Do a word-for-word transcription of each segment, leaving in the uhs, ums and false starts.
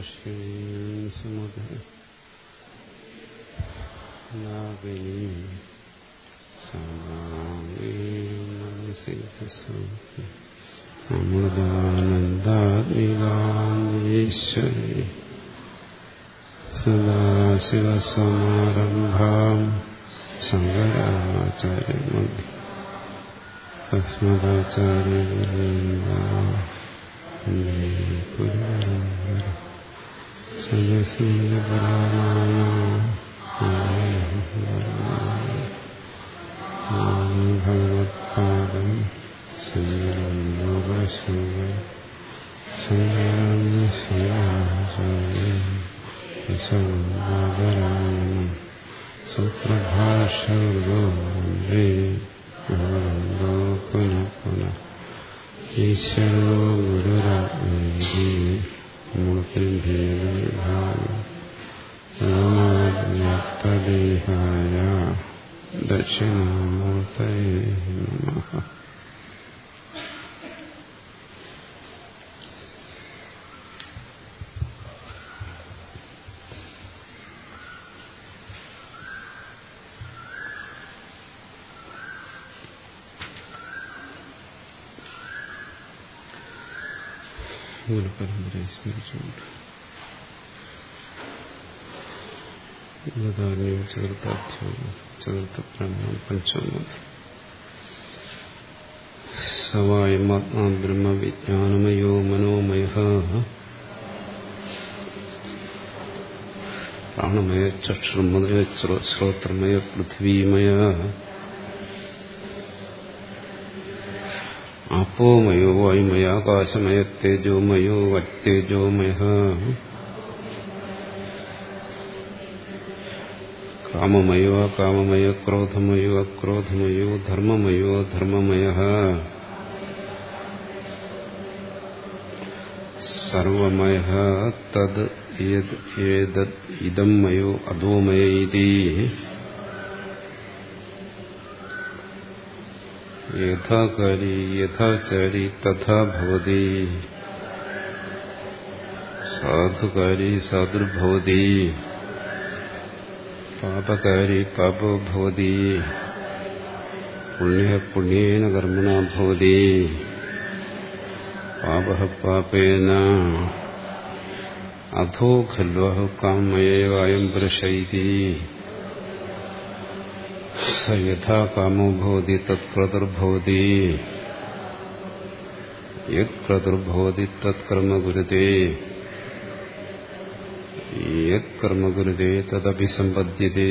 അമൃതാനന്ദാത്മികാന്തീശ്വരി സദാശിവസമാരംഭാം ശങ്കരാചാര്യമധ്യം ഭഗവത്പാദം ശങ്കരാചാര്യ സുപ്രഭാഷോ പുനഃ പുനഃ ഈശ്വരോ ഗുരുരാത്മേതി മൂർത്തിഭേദവിഭാഗം ദക്ഷിണാമൂർത്തയേ നമഃ. ഗുരുപരമ്പരയെ സ്മരിച്ചുകൊണ്ട് ഗതാരണ്യം ചതുർത്ഥാധ്യായം ചതുർത്ഥ ബ്രഹ്മ പഞ്ചമോധി സവായമാത്മാ ബ്രഹ്മവിജ്ഞാനമയോ മനോമയഃ പ്രാണമയ ചക്ഷുർമയ ശ്രോത്രമയ പൃഥ്വീമയ ആപോമയോ വായുമയ ആകാശമയ തേജോമയോ വത്തേജോമയഃ കാമമയോ അകാമമയ ക്രോധമയോ അക്രോധമയോ ധർമ്മമയോ ധർമ്മമയഃ സർവമയഃ തദ് ഏതദ് ഇദം മയോ അധോമയ ഇതി യഥാകാരി യഥാചാരി തഥാ ഭവതി സാധുകാരി സാധുർഭവതി പാപകാരി പാപോ ഭവതി പുണ്യഃ പുണ്യേന കർമ്മണാ ഭവതി പാപഃ പാപേന അധോ ഖൽവഃ കാമയേവ അയം പുരുഷൈതി സ യഥാ കാമോ ഭവതി തത് ക്രതുർഭവതി യത് ക്രതുർഭവതി തത് കർമ്മ കുരുതേ യത് കർമ്മ കുരുതേ തദഭിസമ്പദ്യതേ.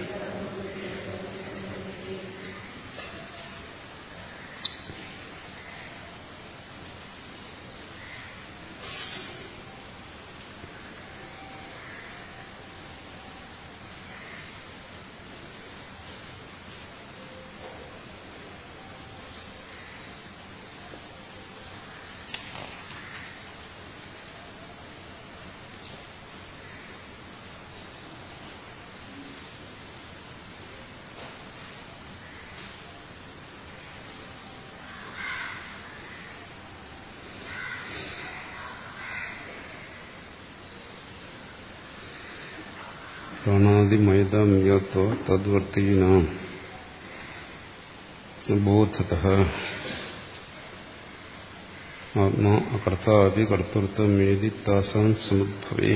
പ്രാണാദിമയതാം യാത്വാ തദ്വർത്തിനാം ബോധതഃ ആത്മാ അകർത്താ അപി കർത്തൃത്വമേതി താസാം സമുദ്ഭവേ.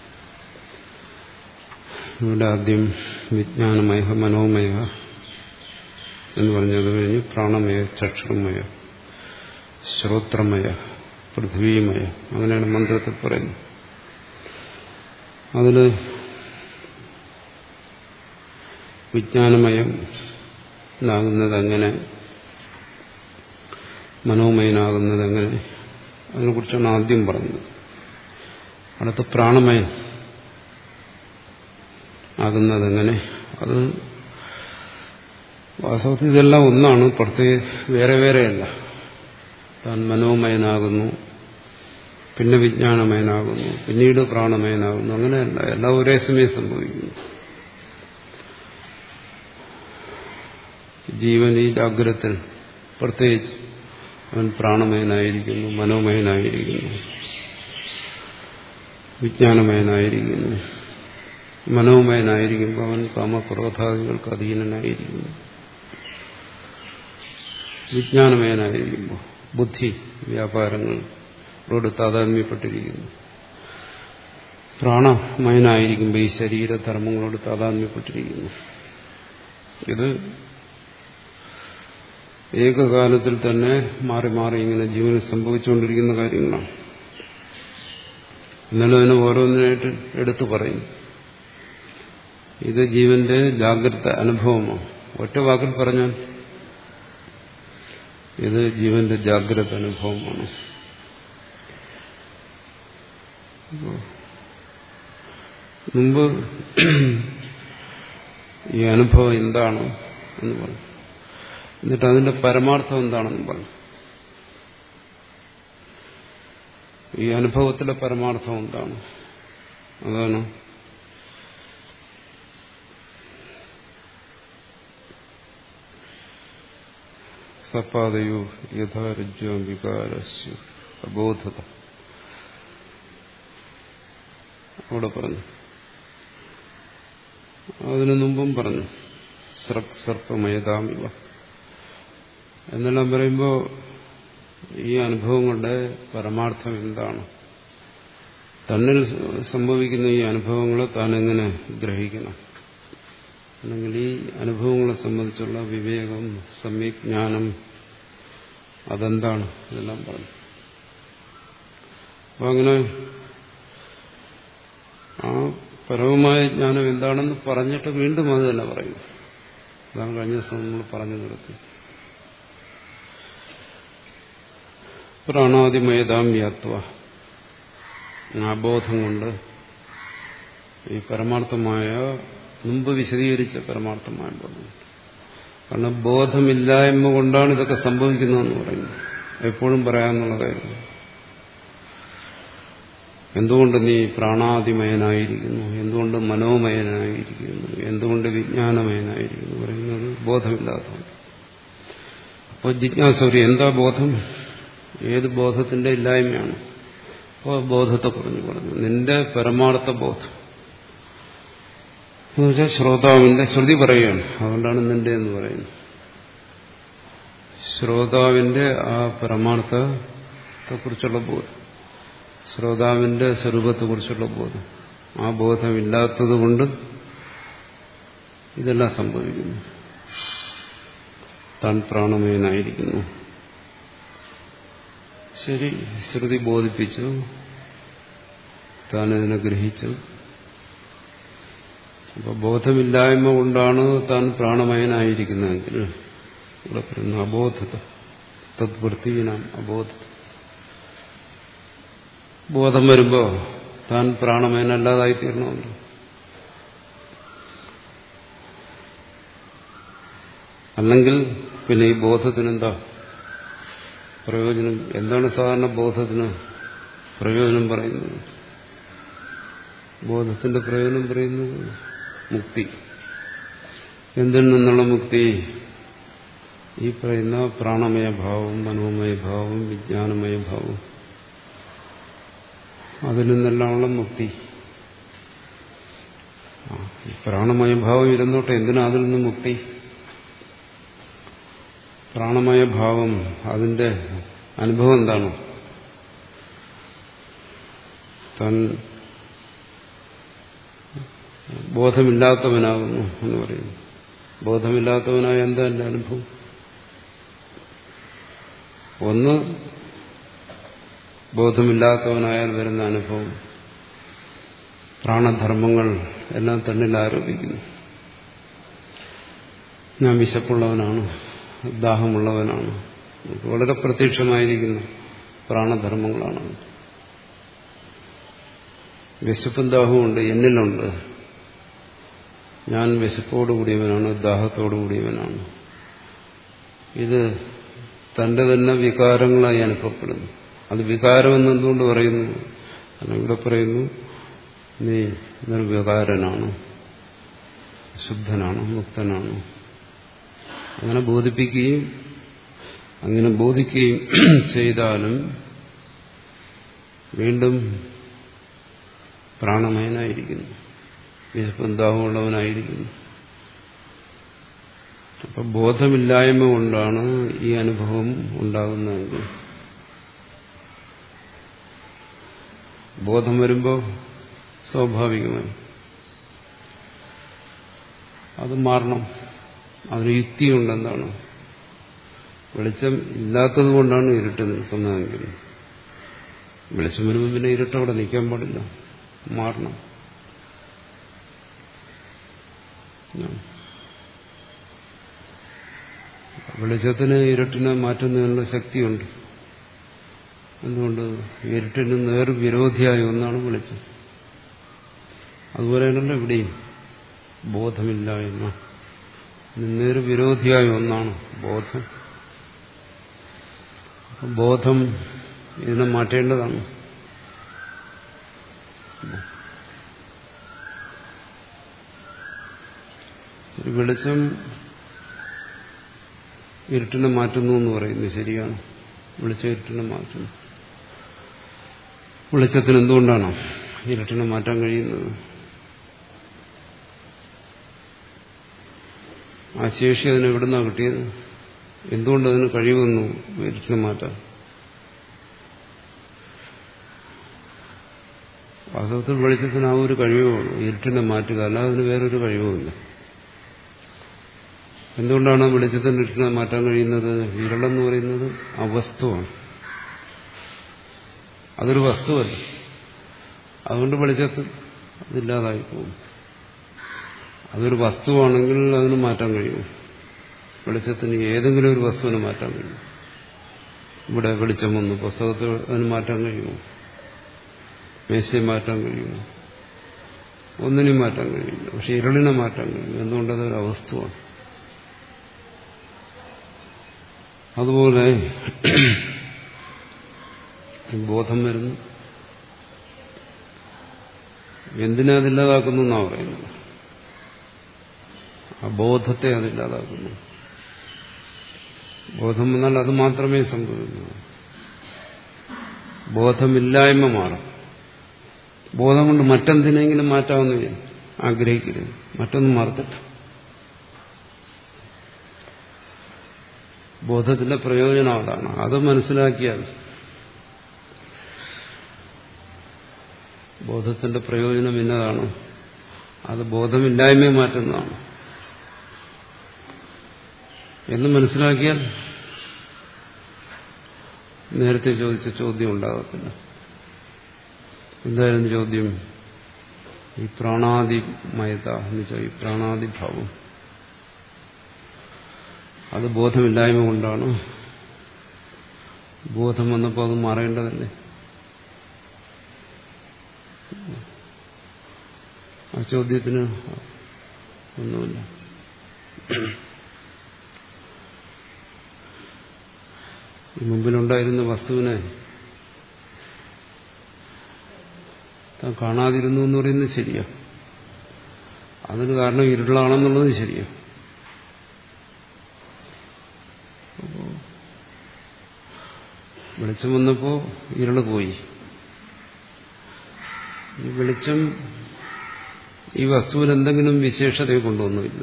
ഇവിടെ ആദ്യം വിജ്ഞാനമയ മനോമയ എന്ന് പറഞ്ഞത് കഴിഞ്ഞ് പ്രാണമയ ചക്ഷുർമയ ശ്രോത്രമയ പൃഥ്വീമയ അങ്ങനെയാണ് മന്ത്രത്തിൽ പറയുന്നത്. അതില് വിജ്ഞാനമയം ആകുന്നതെങ്ങനെ, മനോമയനാകുന്നതെങ്ങനെ, അതിനെക്കുറിച്ചാണ് ആദ്യം പറഞ്ഞത്. അടുത്ത പ്രാണമയൻ ആകുന്നതെങ്ങനെ, അത് വാസ്തവത്തിൽ ഇതെല്ലാം ഒന്നാണ്, പ്രത്യേക വേറെ വേറെയല്ല. താൻ മനോമയനാകുന്നു, പിന്നെ വിജ്ഞാനമയനാകുന്നു, പിന്നീട് പ്രാണമയനാകുന്നു, അങ്ങനെയല്ല, എല്ലാം ഒരേ സമയം സംഭവിക്കുന്നു. ജീവൻ ഈ ജാഗ്രതത്തിൽ പ്രത്യേകിച്ച് അവൻ പ്രാണമയനായിരിക്കുന്നു, മനോമയനായിരിക്കുന്നു. വിജ്ഞാനമയനായിരിക്കുന്നു. മനോമയനായിരിക്കുമ്പോൾ അവൻ കാമക്രോധാദികൾക്ക് അധീനനായിരിക്കുന്നു. വിജ്ഞാനമയനായിരിക്കുമ്പോൾ ബുദ്ധി വ്യാപാരങ്ങളോട് താതാത്മ്യപ്പെട്ടിരിക്കുന്നു. പ്രാണമയനായിരിക്കുമ്പോൾ ഈ ശരീരധർമ്മങ്ങളോട് താതാത്മ്യപ്പെട്ടിരിക്കുന്നു. ഇത് ഏകകാലത്തിൽ തന്നെ മാറി മാറി ഇങ്ങനെ ജീവനിൽ സംഭവിച്ചുകൊണ്ടിരിക്കുന്ന കാര്യങ്ങളാണ്. എന്നാലും അതിനെ ഓരോന്നിനായിട്ട് എടുത്തു പറയും. ഇത് ജീവന്റെ ജാഗ്രത അനുഭവമാണ്. ഒറ്റ വാക്കിൽ പറഞ്ഞാൽ ഇത് ജീവന്റെ ജാഗ്രത അനുഭവമാണ്. മുമ്പ് ഈ അനുഭവം എന്താണ് എന്ന് പറഞ്ഞു. എന്നിട്ട് അതിന്റെ പരമാർത്ഥം എന്താണെന്ന് പറഞ്ഞു. ഈ അനുഭവത്തിലെ പരമാർത്ഥം എന്താണ്? അതാണ് സപാദയോ യഥാരജ്വം വികാരസ്യ അബോധത. അവിടെ പറഞ്ഞു. അതിനു മുമ്പും പറഞ്ഞു സർപ്പമയതാമിവ എന്നെല്ലാം പറയുമ്പോൾ ഈ അനുഭവങ്ങളുടെ പരമാർത്ഥം എന്താണ്, തന്നിൽ സംഭവിക്കുന്ന ഈ അനുഭവങ്ങളെ താൻ എങ്ങനെ ഗ്രഹിക്കണം, അല്ലെങ്കിൽ ഈ അനുഭവങ്ങളെ സംബന്ധിച്ചുള്ള വിവേകം, സമ്യജ്ഞാനം അതെന്താണ്, ഇതെല്ലാം പറഞ്ഞു. അപ്പം അങ്ങനെ ആ പരമമായ ജ്ഞാനം എന്താണെന്ന് പറഞ്ഞിട്ട് വീണ്ടും അത് തന്നെ പറയും. അതാണ് കഴിഞ്ഞ ദിവസം നമ്മൾ പറഞ്ഞു നിർത്തി. പ്രാണാദിമയതാം വ്യാത്വ, ആ ബോധം കൊണ്ട് ഈ പരമാർത്ഥമായ മുമ്പ് വിശദീകരിച്ച പരമാർത്ഥമായ ബോധം. കാരണം ബോധമില്ലായ്മ കൊണ്ടാണ് ഇതൊക്കെ സംഭവിക്കുന്നതെന്ന് പറയുന്നത്. എപ്പോഴും പറയാമെന്നുള്ള കാര്യം. എന്തുകൊണ്ട് നീ പ്രാണാദിമയനായിരിക്കുന്നു, എന്തുകൊണ്ട് മനോമയനായിരിക്കുന്നു, എന്തുകൊണ്ട് വിജ്ഞാനമയനായിരിക്കുന്നു പറയുന്നത് ബോധമില്ലാത്തതുകൊണ്ട്. അപ്പോൾ ജിജ്ഞാസ, എന്താ ബോധം, ഏത് ബോധത്തിന്റെ ഇല്ലായ്മയാണ്? അപ്പോൾ ബോധത്തെ പറഞ്ഞു പറഞ്ഞു നിന്റെ പരമാർത്ഥ ബോധം എന്ന് വെച്ചാൽ ശ്രോതാവിന്റെ, ശ്രുതി പറയുകയാണ്, അതുകൊണ്ടാണ് നിന്റെ എന്ന് പറയുന്നത്. ശ്രോതാവിന്റെ ആ പരമാർത്ഥത്തെക്കുറിച്ചുള്ള ബോധം, ശ്രോതാവിന്റെ സ്വരൂപത്തെക്കുറിച്ചുള്ള ബോധം, ആ ബോധമില്ലാത്തത് കൊണ്ട് ഇതെല്ലാം സംഭവിക്കുന്നു. താൻ പ്രാണമയനായിരിക്കുന്നു. ശരി, ശ്രുതി ബോധിപ്പിച്ചു, താനിതിനെ ഗ്രഹിച്ചു. അപ്പൊ ബോധമില്ലായ്മ കൊണ്ടാണ് താൻ പ്രാണമയനായിരിക്കുന്നതെങ്കിൽ ഇവിടെ പറയുന്നു അബോധത തദ്വൃത്തിനാം അബോധത. ബോധം വരുമ്പോ താൻ പ്രാണമയനല്ലാതായി തീരണമല്ലോ. അല്ലെങ്കിൽ പിന്നെ ഈ ബോധത്തിനെന്താ പ്രയോജനം? എന്താണ് സാധാരണ ബോധത്തിന് പ്രയോജനം പറയുന്നത്? ബോധത്തിന്റെ പ്രയോജനം പറയുന്നത് മുക്തി. എന്തിൽ നിന്നുള്ള മുക്തി? ഈ പറയുന്ന പ്രാണമയ ഭാവം, മനോമയ ഭാവം, വിജ്ഞാനമയ ഭാവം, അതിൽ നിന്നെല്ലാമുള്ള മുക്തി. പ്രാണമയ ഭാവം ഇരുന്നോട്ടെ, എന്തിനാ അതിൽ നിന്ന് മുക്തി? പ്രാണമയ ഭാവം അതിന്റെ അനുഭവം എന്താണ്? താൻ ബോധമില്ലാത്തവനാകുന്നു എന്ന് പറയുന്നു. ബോധമില്ലാത്തവനായ എന്താ എന്റെ അനുഭവം? ഒന്ന്, ബോധമില്ലാത്തവനായാൽ വരുന്ന അനുഭവം പ്രാണധർമ്മങ്ങൾ എല്ലാം തന്നിൽ ആരോപിക്കുന്നു. ഞാൻ വിശപ്പുള്ളവനാണ്, ദാഹമുള്ളവനാണ്, വളരെ പ്രത്യക്ഷമായിരിക്കുന്ന പ്രാണധർമ്മങ്ങളാണ്. വിശപ്പും ദാഹവുമുണ്ട്, എന്നിലുണ്ട്. ഞാൻ വിശപ്പോടുകൂടിയവനാണ്, ദാഹത്തോടുകൂടിയവനാണ്. ഇത് തന്റെ തന്നെ വികാരങ്ങളായി അനുഭവപ്പെടുന്നു. അത് വികാരമെന്ന് എന്തുകൊണ്ട് പറയുന്നു? കാരണം ഇവിടെ പറയുന്നു നീ നിർവികാരനാണ്, ശുദ്ധനാണ്, മുക്തനാണ്. അങ്ങനെ ബോധിപ്പിക്കുകയും അങ്ങനെ ബോധിക്കുകയും ചെയ്താലും വീണ്ടും പ്രാണമയനായിരിക്കുന്നു, വിശപ്പും ദാഹമുള്ളവനായിരിക്കുന്നു. അപ്പൊ ബോധമില്ലായ്മ കൊണ്ടാണ് ഈ അനുഭവം ഉണ്ടാകുന്നതെങ്കിൽ ബോധം വരുമ്പോൾ സ്വാഭാവികമായി അത് മാറണം. അതിന് യുക്തിയുണ്ടെന്താണ്? വെളിച്ചം ഇല്ലാത്തത് കൊണ്ടാണ് ഇരുട്ട് നിൽക്കുന്നതെങ്കിൽ വെളിച്ചം വരുമ്പോൾ പിന്നെ ഇരുട്ട് അവിടെ നിൽക്കാൻ പാടില്ല, മാറണം. വെളിച്ചത്തിന് ഇരുട്ടിനെ മാറ്റുന്നതിനുള്ള ശക്തിയുണ്ട്. എന്തുകൊണ്ട്? ഇരുട്ടിന് നേർവിരോധിയായ ഒന്നാണ് വെളിച്ചം. അതുപോലെയാണല്ലോ ഇവിടെയും ബോധമില്ലായ്മ നേർവിരോധിയായ ഒന്നാണ് ബോധം. ബോധം ഇതിനെ മാറ്റേണ്ടതാണ്. വെളിച്ചം ഇരുട്ടിനെ മാറ്റുന്നു എന്ന് പറയുന്നത് ശരിയാണ്. വെളിച്ചം ഇരുട്ടിനെ മാറ്റുന്നു. വെളിച്ചത്തിന് എന്തുകൊണ്ടാണ് ഇരുട്ടിനെ മാറ്റാൻ കഴിയുന്നത്? ആ ശേഷി അതിന് എവിടുന്നാണ് കിട്ടിയത്? എന്തുകൊണ്ട് അതിന് കഴിയുമെന്നു ഇരുട്ടിനെ മാറ്റാൻ? വാസ്തവത്തിൽ വെളിച്ചത്തിന് ആ ഒരു കഴിവേ ഉള്ളൂ, ഇരുട്ടിനെ മാറ്റുക. അല്ലാതെ അതിന് വേറൊരു കഴിവുമില്ല. എന്തുകൊണ്ടാണ് വെളിച്ചത്തിന് ഇരുട്ടിനെ മാറ്റാൻ കഴിയുന്നത്? ഇരുളെന്ന് പറയുന്നത് അവസ്തുവാണ്, അതൊരു വസ്തുവല്ല. അതുകൊണ്ട് വെളിച്ചത്തിൽ അതില്ലാതായി പോകും. അതൊരു വസ്തുവാണെങ്കിൽ അതിന് മാറ്റാൻ കഴിയും. വെളിച്ചത്തിന് ഏതെങ്കിലും ഒരു വസ്തുവിനെ മാറ്റാൻ കഴിയും. ഇവിടെ വെളിച്ചം വന്നു, പുസ്തകത്തിൽ അതിന് മാറ്റാൻ കഴിയുമോ? മേശയെ മാറ്റാൻ കഴിയുമോ? ഒന്നിനും മാറ്റാൻ കഴിയില്ല. പക്ഷെ ഇരുളിനെ മാറ്റാൻ കഴിയും. എന്തുകൊണ്ടതൊരു അവസ്ഥയാണ്. അതുപോലെ ബോധം വരുന്നു. എന്തിനാ അതില്ലാതാക്കുന്നു എന്നാ പറയുന്നത്? ആ ബോധത്തെ അതില്ലാതാക്കുന്നു. ബോധം വന്നാൽ അത് മാത്രമേ സംഭവിക്കൂ. ബോധമില്ലായ്മ മാറും. ബോധം കൊണ്ട് മറ്റെന്തിനെങ്കിലും മാറ്റാമെന്ന് ആഗ്രഹിക്കരുത്. മറ്റൊന്നും മാറത്തില്ല. ബോധത്തിന്റെ പ്രയോജനം അതാണ്. അത് മനസ്സിലാക്കിയാൽ ബോധത്തിന്റെ പ്രയോജനം ഇന്നതാണ്. അത് ബോധമില്ലായ്മയെ മാറ്റുന്നതാണ് എന്ന് മനസ്സിലാക്കിയാൽ നേരത്തെ ചോദിച്ച ചോദ്യം ഉണ്ടാകത്തില്ല. എന്തായാലും ചോദ്യം ഈ പ്രാണാദിമയത എന്ന് വെച്ചാൽ ഈ പ്രാണാദിഭാവം അത് ബോധമില്ലായ്മ കൊണ്ടാണ്. ബോധം വന്നപ്പോൾ അത് മാറേണ്ടതല്ലേ? ആ ചോദ്യത്തിന് ഒന്നുമില്ല. ഈ മുമ്പിലുണ്ടായിരുന്ന വസ്തുവിനെ താൻ കാണാതിരുന്നു എന്ന് പറയുന്നത് ശരിയാ. അതിന് കാരണം ഇരുളാണെന്നുള്ളത് ശരിയാ. വെളിച്ചം വന്നപ്പോ ഇരുള് പോയി. ഈ വെളിച്ചം ഈ വസ്തുവിൽ എന്തെങ്കിലും വിശേഷതയെ കൊണ്ടുവന്നില്ല.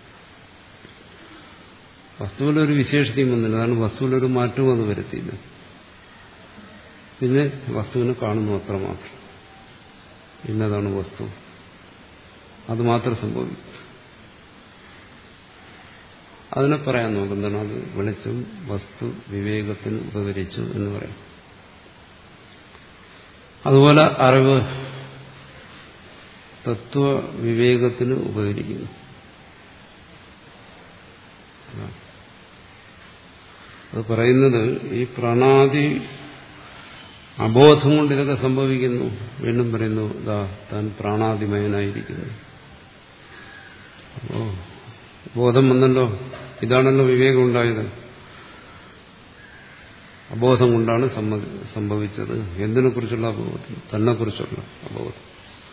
വസ്തുവിലൊരു വിശേഷതയും വന്നില്ല. അതാണ് വസ്തുവിലൊരു മാറ്റവും അത് വരുത്തിയില്ല. പിന്നെ വസ്തുവിനെ കാണുന്നു, അത്രമാത്രം. ഇന്നതാണ് വസ്തു, അത് മാത്രം സംഭവിക്കും. അതിനെ പറയാൻ നോക്കുന്നതാണ് അത് വെളിച്ചം വസ്തു വിവേകത്തിന് ഉപകരിച്ചു എന്ന് പറയാം. അതുപോലെ അറിവ് തത്വ വിവേകത്തിന് ഉപകരിക്കുന്നു. അത് പറയുന്നത് ഈ പ്രാണാദി അബോധം കൊണ്ട് ഇതൊക്കെ സംഭവിക്കുന്നു. വീണ്ടും പറയുന്നു, ഇതാ താൻ പ്രാണാദിമയനായിരിക്കുന്നു. അപ്പോ ബോധം വന്നല്ലോ, ഇതാണല്ലോ വിവേകം ഉണ്ടായത്. അബോധം കൊണ്ടാണ് സംഭവിച്ചത്. എന്തിനെ കുറിച്ചുള്ള അബോധം? തന്നെ കുറിച്ചുള്ള അബോധം.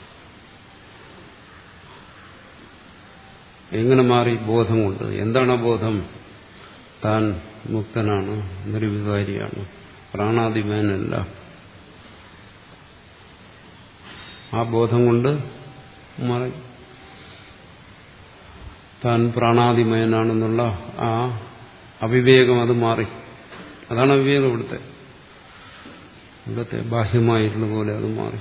എങ്ങനെ മാറി? ബോധം കൊണ്ട്. എന്താണ് അബോധം? താൻ മുക്തനാണ്, നിർവികാരിയാണ്, പ്രാണാദിമയനല്ല. ആ ബോധം കൊണ്ട് മാറി താൻ പ്രാണാതിമയനാണെന്നുള്ള ആ അവിവേകം അത് മാറി. അതാണ് അവിവേകം ഇവിടുത്തെ ഇവിടുത്തെ ബാഹ്യമായിട്ടുള്ള പോലെ അത് മാറി.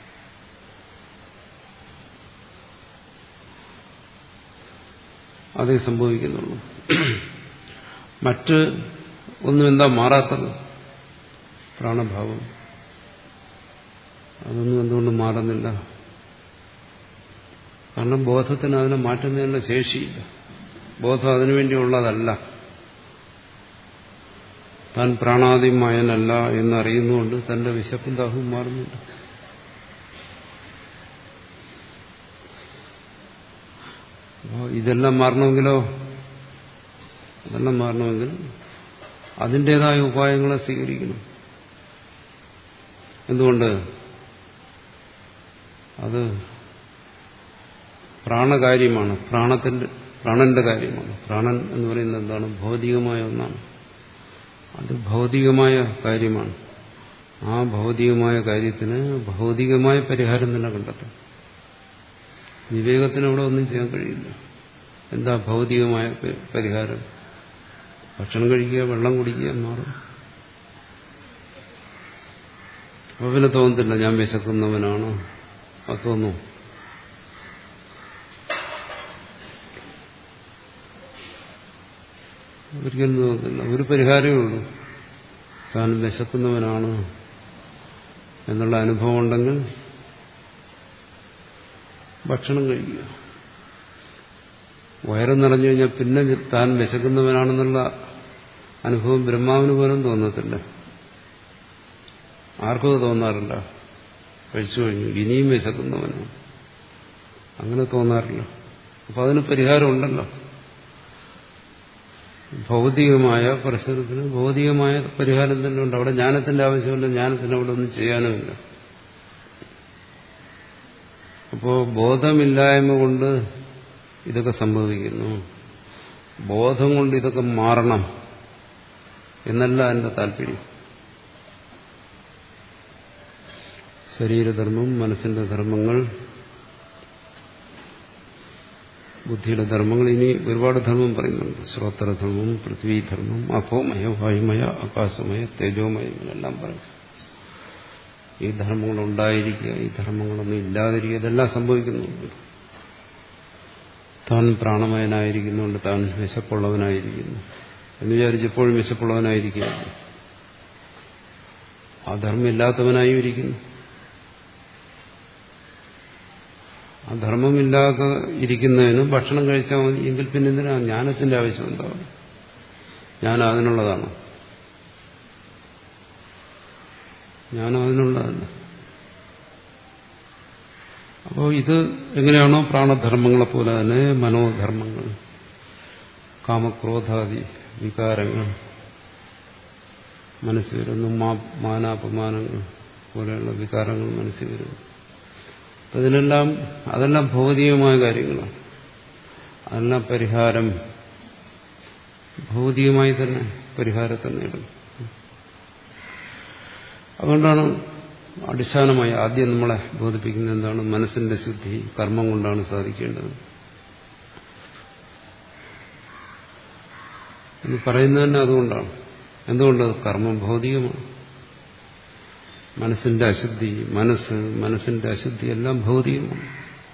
അതേ സംഭവിക്കുന്നുള്ളൂ. മറ്റ് ഒന്നും എന്താ മാറാത്തത്? പ്രാണഭാവം. അതൊന്നും എന്തുകൊണ്ട് മാറുന്നില്ല? കാരണം ബോധത്തിന് അതിനെ മാറ്റുന്നതിനുള്ള ശേഷിയില്ല. ബോധം അതിനുവേണ്ടിയുള്ളതല്ല. താൻ പ്രാണാതിമയനല്ല എന്നറിയുന്നുകൊണ്ട് തന്റെ വിശപ്പും ദാഹവും മാറുന്നില്ല. അപ്പോൾ ഇതെല്ലാം മാറണമെങ്കിലോ അതെല്ലാം മാറണമെങ്കിൽ അതിൻ്റെതായ ഉപായങ്ങളെ സ്വീകരിക്കണം. എന്തുകൊണ്ട്? അത് പ്രാണകാര്യമാണ്, പ്രാണത്തിന്റെ പ്രാണന്റെ കാര്യമാണ്. പ്രാണൻ എന്ന് പറയുന്നത് എന്താണ്? ഭൗതികമായ ഒന്നാണ്. അത് ഭൗതികമായ കാര്യമാണ്. ആ ഭൗതികമായ കാര്യത്തിന് ഭൗതികമായ പരിഹാരം തന്നെ കണ്ടെത്തും. വിവേകത്തിന് അവിടെ ഒന്നും ചെയ്യാൻ കഴിയില്ല. എന്താ ഭൗതികമായ പരിഹാരം? ഭക്ഷണം കഴിക്കുക, വെള്ളം കുടിക്കുക മാറും. അപ്പൊ പിന്നെ തോന്നത്തില്ല ഞാൻ വിശക്കുന്നവനാണ്. അത് തോന്നും. ഒരിക്കലും തോന്നത്തില്ല. ഒരു പരിഹാരമേ ഉള്ളൂ. താൻ വിശക്കുന്നവനാണ് എന്നുള്ള അനുഭവം ഉണ്ടെങ്കിൽ ഭക്ഷണം കഴിക്കുക. വയറ് നിറഞ്ഞു കഴിഞ്ഞാൽ പിന്നെ താൻ വിശക്കുന്നവനാണെന്നുള്ള അനുഭവം ബ്രഹ്മാവിന് പോലും തോന്നത്തില്ല. ആർക്കും തോന്നാറില്ല. കഴിച്ചു കഴിഞ്ഞു ഇനിയും വിശക്കുന്നവനാണ്, അങ്ങനെ തോന്നാറില്ല. അപ്പൊ അതിന് പരിഹാരം ഉണ്ടല്ലോ. ഭൗതികമായ പ്രശ്നത്തിന് ഭൗതികമായ പരിഹാരം തന്നെ ഉണ്ട്. അവിടെ ജ്ഞാനത്തിന്റെ ആവശ്യമില്ല. ജ്ഞാനത്തിന് അവിടെ ഒന്നും ചെയ്യാനുമില്ല. അപ്പോ ബോധമില്ലായ്മ കൊണ്ട് ഇതൊക്കെ സംഭവിക്കുന്നു. ബോധം കൊണ്ട് ഇതൊക്കെ മാറണം എന്നല്ല എന്റെ താല്പര്യം. ശരീരധർമ്മം, മനസ്സിന്റെ ധർമ്മങ്ങൾ, ബുദ്ധിയുടെ ധർമ്മങ്ങൾ, ഇനി ഒരുപാട് ധർമ്മം പറയുന്നുണ്ട്. ശ്രോത്രധർമ്മം, പൃഥ്വീധർമ്മം, അപോമയ, വായുമയ, ആകാശമയ, തേജോമയ, ഇങ്ങനെല്ലാം പറയും. ഈ ധർമ്മങ്ങളുണ്ടായിരിക്കുക, ഈ ധർമ്മങ്ങളൊന്നും ഇല്ലാതിരിക്കുക, ഇതെല്ലാം സംഭവിക്കുന്നുണ്ട്. താൻ പ്രാണമയനായിരിക്കുന്നുണ്ട്, താൻ വിശപ്പുള്ളവനായിരിക്കുന്നു എന്ന് വിചാരിച്ചപ്പോഴും വിശപ്പുള്ളവനായിരിക്കുകയാണ്. ആ ധർമ്മം ഇല്ലാത്തവനായും ഇരിക്കുന്നു. ആ ധർമ്മമില്ലാതെ ഇരിക്കുന്നതിന് ഭക്ഷണം കഴിച്ചാൽ മതി. എങ്കിൽ പിന്നെ എന്തിനാ ജ്ഞാനത്തിന്റെ ആവശ്യം? എന്താണ് ജ്ഞാനം? അതിനുള്ളതാണ്. ജ്ഞാനം അതിനുള്ളതല്ല. അപ്പോൾ ഇത് എങ്ങനെയാണോ പ്രാണധർമ്മങ്ങളെപ്പോലെ തന്നെ മനോധർമ്മങ്ങൾ, കാമക്രോധാദി വികാരങ്ങൾ മനസ്സിൽ വരുന്നു, മാനാപമാനങ്ങൾ പോലെയുള്ള വികാരങ്ങൾ മനസ്സിൽ വരുന്നു. അതിനെല്ലാം അതെല്ലാം ഭൗതികമായ കാര്യങ്ങളാണ്. അതെല്ലാം പരിഹാരം ഭൗതികമായി തന്നെ പരിഹാരത്തെ നേടും. അതുകൊണ്ടാണ് അടിസ്ഥാനമായി ആദ്യം നമ്മളെ ബോധിപ്പിക്കുന്നത് എന്താണ്? മനസ്സിന്റെ ശുദ്ധി കർമ്മം കൊണ്ടാണ് സാധിക്കേണ്ടത് എന്ന് പറയുന്നത് തന്നെ അതുകൊണ്ടാണ്. എന്തുകൊണ്ട്? കർമ്മം ഭൗതികമാണ്. മനസ്സിന്റെ അശുദ്ധി, മനസ്സ് മനസ്സിന്റെ അശുദ്ധി എല്ലാം ഭൗതികമാണ്.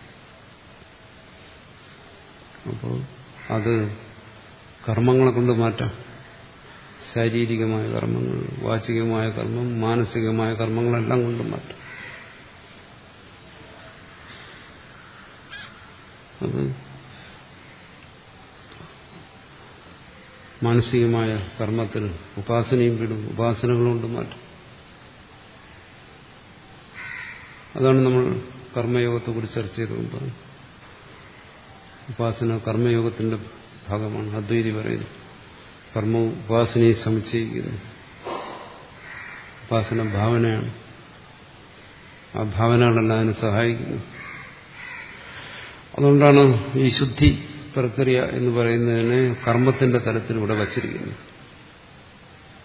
അപ്പോൾ അത് കർമ്മങ്ങളെ കൊണ്ട് മാറ്റാം. ശാരീരികമായ കർമ്മങ്ങൾ, വാചികമായ കർമ്മം, മാനസികമായ കർമ്മങ്ങളെല്ലാം കൊണ്ട് മാറ്റാം. അത് മാനസികമായ കർമ്മത്തിൽ ഉപാസനയും വിടും, ഉപാസനകളുകൊണ്ട് മാറ്റും. അതാണ് നമ്മൾ കർമ്മയോഗത്തെക്കുറിച്ച് ചർച്ച ചെയ്തുകൊണ്ട് ഉപാസന കർമ്മയോഗത്തിന്റെ ഭാഗമാണ്. അദ്വൈതി പറയുന്നു കർമ്മ ഉപാസനയെ സമുച്ചയിക്കുന്നു. ഉപാസന ഭാവനയാണ്. ആ ഭാവനകളെല്ലാം അതിനെ സഹായിക്കുന്നു. അതുകൊണ്ടാണ് ഈ ശുദ്ധി പ്രക്രിയ എന്ന് പറയുന്നതിനെ കർമ്മത്തിന്റെ തലത്തിൽ ഇവിടെ വച്ചിരിക്കുന്നത്.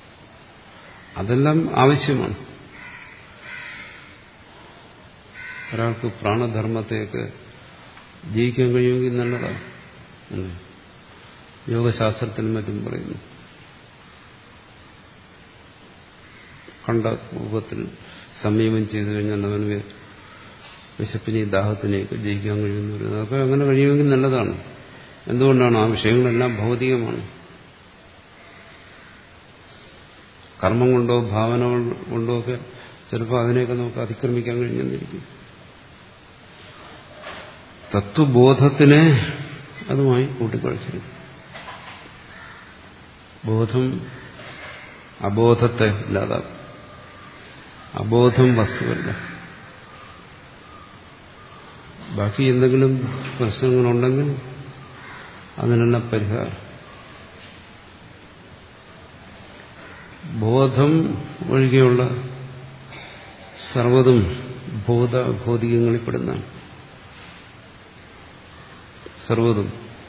അതെല്ലാം ആവശ്യമാണ്. ഒരാൾക്ക് പ്രാണധർമ്മത്തെയൊക്കെ ജയിക്കാൻ കഴിയുമെങ്കിൽ നല്ലതാണ്. യോഗശാസ്ത്രത്തിനും മറ്റും പറയുന്നു. കണ്ട രൂപത്തിൽ സംയമം ചെയ്തു കഴിഞ്ഞാൽ അവന് വിശപ്പിനെയും ദാഹത്തിനെയൊക്കെ ജയിക്കാൻ കഴിയുമെന്ന് പറയുന്നത്. അതൊക്കെ അങ്ങനെ കഴിയുമെങ്കിൽ നല്ലതാണ്. എന്തുകൊണ്ടാണ്? ആ വിഷയങ്ങളെല്ലാം ഭൗതികമാണ്. കർമ്മം കൊണ്ടോ ഭാവന കൊണ്ടോ ഒക്കെ ചിലപ്പോൾ അതിനെയൊക്കെ നമുക്ക് അതിക്രമിക്കാൻ കഴിഞ്ഞെന്നിരിക്കും. തത്വബോധത്തിനെ അതുമായി കൂട്ടിക്കുഴച്ചിരിക്കും. ബോധം അബോധത്തെ ഇല്ലാതാക്കും. അബോധം വസ്തുവല്ല. ബാക്കി എന്തെങ്കിലും പ്രശ്നങ്ങളുണ്ടെങ്കിൽ അതിനെല്ലാം പരിഹാരം. ബോധം ഒഴികെയുള്ള സർവ്വതും ബോധ ഭൗതികങ്ങളിൽപ്പെടുന്നതാണ്. സർവ്വതും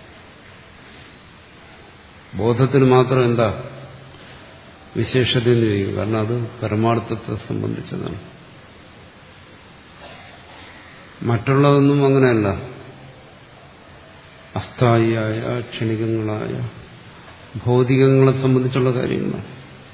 ബോധത്തിന് മാത്രം എന്താ വിശേഷത എന്ന് ചോദിക്കും. കാരണം അത് പരമാർത്ഥത്തെ സംബന്ധിച്ചതാണ്. മറ്റുള്ളതൊന്നും അങ്ങനെയല്ല. അസ്ഥായിയായ ക്ഷണികങ്ങളായ ഭൗതികങ്ങളെ സംബന്ധിച്ചുള്ള കാര്യങ്ങളാണ്.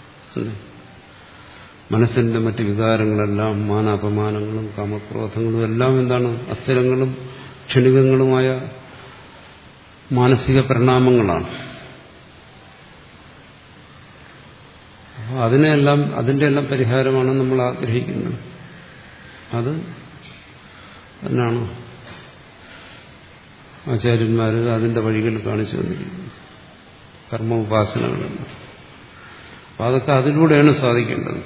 മനസ്സിന്റെ മറ്റ് വികാരങ്ങളെല്ലാം മാനാപമാനങ്ങളും കാമക്രോധങ്ങളും എല്ലാം എന്താണ്? അസ്ഥിരങ്ങളും ക്ഷണികങ്ങളുമായ മാനസിക പരിണാമങ്ങളാണ്. അതിനെല്ലാം അതിന്റെ എല്ലാം പരിഹാരമാണ് നമ്മൾ ആഗ്രഹിക്കുന്നത്. അത് എന്നാണ് ആചാര്യന്മാർ അതിന്റെ വഴികൾ കാണിച്ചു തന്നിരിക്കുന്നത്. കർമ്മ ഉപാസനകളെല്ലാം. അപ്പം അതൊക്കെ അതിലൂടെയാണ് സാധിക്കേണ്ടത്.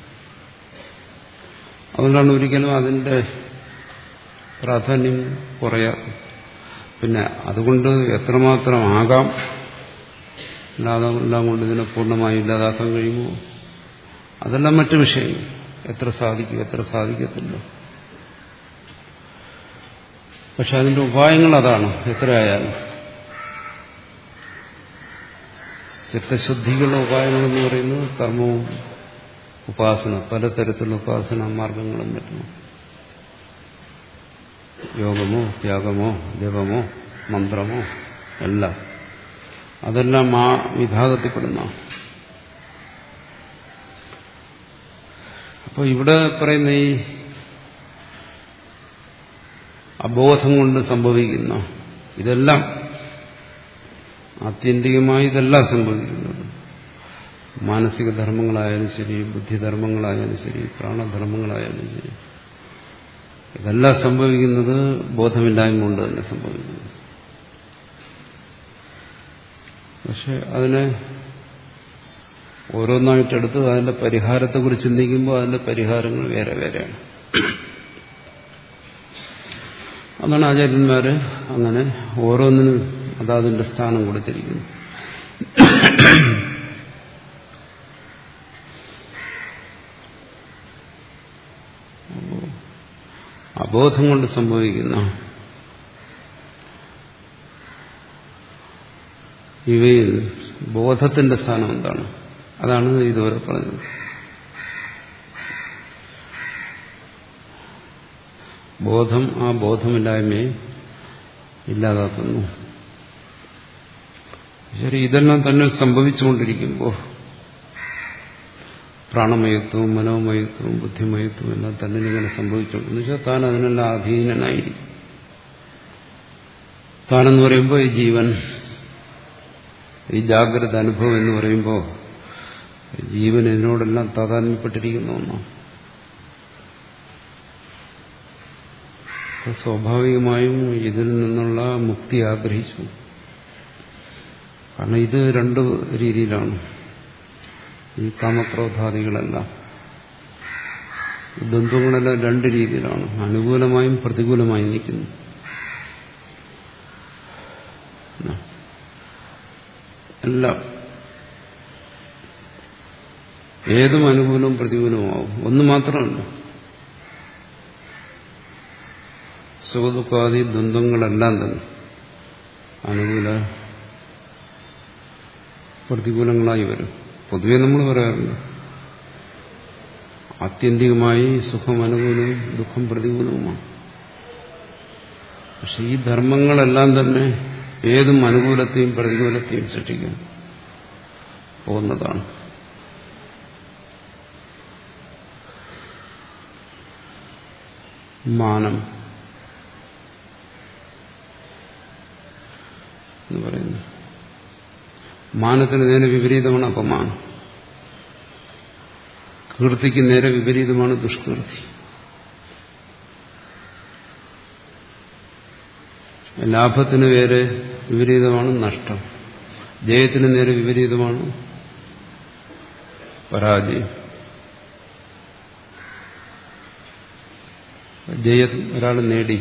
അതുകൊണ്ടാണ് ഒരിക്കലും അതിന്റെ പ്രാധാന്യം കുറയാതെ. പിന്നെ അതുകൊണ്ട് എത്രമാത്രം ആകാം, എല്ലാം കൊണ്ട് ഇതിനെ പൂർണ്ണമായി ഇല്ലാതാക്കാൻ കഴിയുമോ, അതെല്ലാം മറ്റു വിഷയം. എത്ര സാധിക്കും, എത്ര സാധിക്കത്തില്ല. പക്ഷെ അതിന്റെ ഉപായങ്ങൾ അതാണ്. എത്രയായാലും ചിത്തശുദ്ധിക്കുള്ള ഉപായങ്ങളെന്ന് പറയുന്നത് കർമ്മവും ഉപാസന, പലതരത്തിലുള്ള ഉപാസന മാർഗങ്ങളും മറ്റും. യോഗമോ ത്യാഗമോ ജപമോ മന്ത്രമോ എല്ലാം അതെല്ലാം ആ വിഭാഗത്തിൽപ്പെടുന്ന. അപ്പോൾ ഇവിടെ പറയുന്ന ഈ അബോധം കൊണ്ട് സംഭവിക്കുന്ന ഇതെല്ലാം ആത്യന്തികമായി ഇതെല്ലാം സംഭവിക്കുന്നത് മാനസിക ധർമ്മങ്ങളായാലും ശരി, ബുദ്ധിധർമ്മങ്ങളായാലും ശരി, പ്രാണധർമ്മങ്ങളായാലും ശരി, ഇതെല്ലാം സംഭവിക്കുന്നത് ബോധമില്ലായ്മ കൊണ്ട് തന്നെ സംഭവിക്കുന്നു. പക്ഷെ അതിനെ ഓരോന്നായിട്ടെടുത്ത് അതിന്റെ പരിഹാരത്തെക്കുറിച്ച് ചിന്തിക്കുമ്പോൾ അതിന്റെ പരിഹാരങ്ങൾ വേറെ വേറെയാണ്. അതാണ് ആചാര്യന്മാര് അങ്ങനെ ഓരോന്നിനും അതതിന്റെ സ്ഥാനം കൊടുത്തിരിക്കുന്നു. അബോധം കൊണ്ട് സംഭവിക്കുന്ന ഇവയിൽ ബോധത്തിന്റെ സ്ഥാനം എന്താണ്? അതാണ് ഇതുവരെ പറഞ്ഞത്. ബോധം ആ ബോധമില്ലായ്മയെ ഇല്ലാതാക്കുന്നു. ശരി, ഇതെല്ലാം തന്നെ സംഭവിച്ചുകൊണ്ടിരിക്കുമ്പോൾ പ്രാണമയത്വവും മനോമയത്വവും ബുദ്ധിമയത്വവും എല്ലാം തന്നെ ഇങ്ങനെ സംഭവിച്ചുകൊണ്ടെന്ന് വെച്ചാൽ താൻ അതിനെല്ലാം അധീനനായിരിക്കും. താനെന്ന് പറയുമ്പോൾ ഈ ജീവൻ, ഈ ജാഗ്രത അനുഭവം എന്ന് പറയുമ്പോൾ ജീവൻ ഇതിനോടെല്ലാം താതാത്മ്യപ്പെട്ടിരിക്കുന്ന ഒന്നാണ്. സ്വാഭാവികമായും ഇതിൽ നിന്നുള്ള മുക്തി ആഗ്രഹിച്ചു. കാരണം ഇത് രണ്ട് രീതിയിലാണ്. ഈ കാമക്രോധാദികളെല്ലാം, ദ്വന്ദ്വങ്ങളെല്ലാം രണ്ട് രീതിയിലാണ്. അനുകൂലമായും പ്രതികൂലമായും നിൽക്കുന്നു. എല്ലാം ഏതും അനുകൂലവും പ്രതികൂലവുമാവും. ഒന്ന് മാത്രമല്ല, സുഖദുഃഖാദി ദ്വന്ദ്വങ്ങളെല്ലാം തന്നെ അനുകൂല പ്രതികൂലങ്ങളായി വരും. പൊതുവെ നമ്മൾ പറയാറുണ്ട് ആത്യന്തികമായി സുഖം അനുകൂലവും ദുഃഖം പ്രതികൂലവുമാണ്. പക്ഷെ ഈ ധർമ്മങ്ങളെല്ലാം തന്നെ ഏതും അനുകൂലത്തെയും പ്രതികൂലത്തെയും സൃഷ്ടിക്കാൻ പോകുന്നതാണ്. മാനം എന്ന് പറയുന്നു. മാനത്തിന് നേരെ വിപരീതമാണ് അപമാനം. കീർത്തിക്ക് നേരെ വിപരീതമാണ് ദുഷ്കീർത്തി. ലാഭത്തിന് നേരെ വിപരീതമാണ് നഷ്ടം. ജയത്തിന് നേരെ വിപരീതമാണ് പരാജയം. ജയം ഒരാൾ നേടി,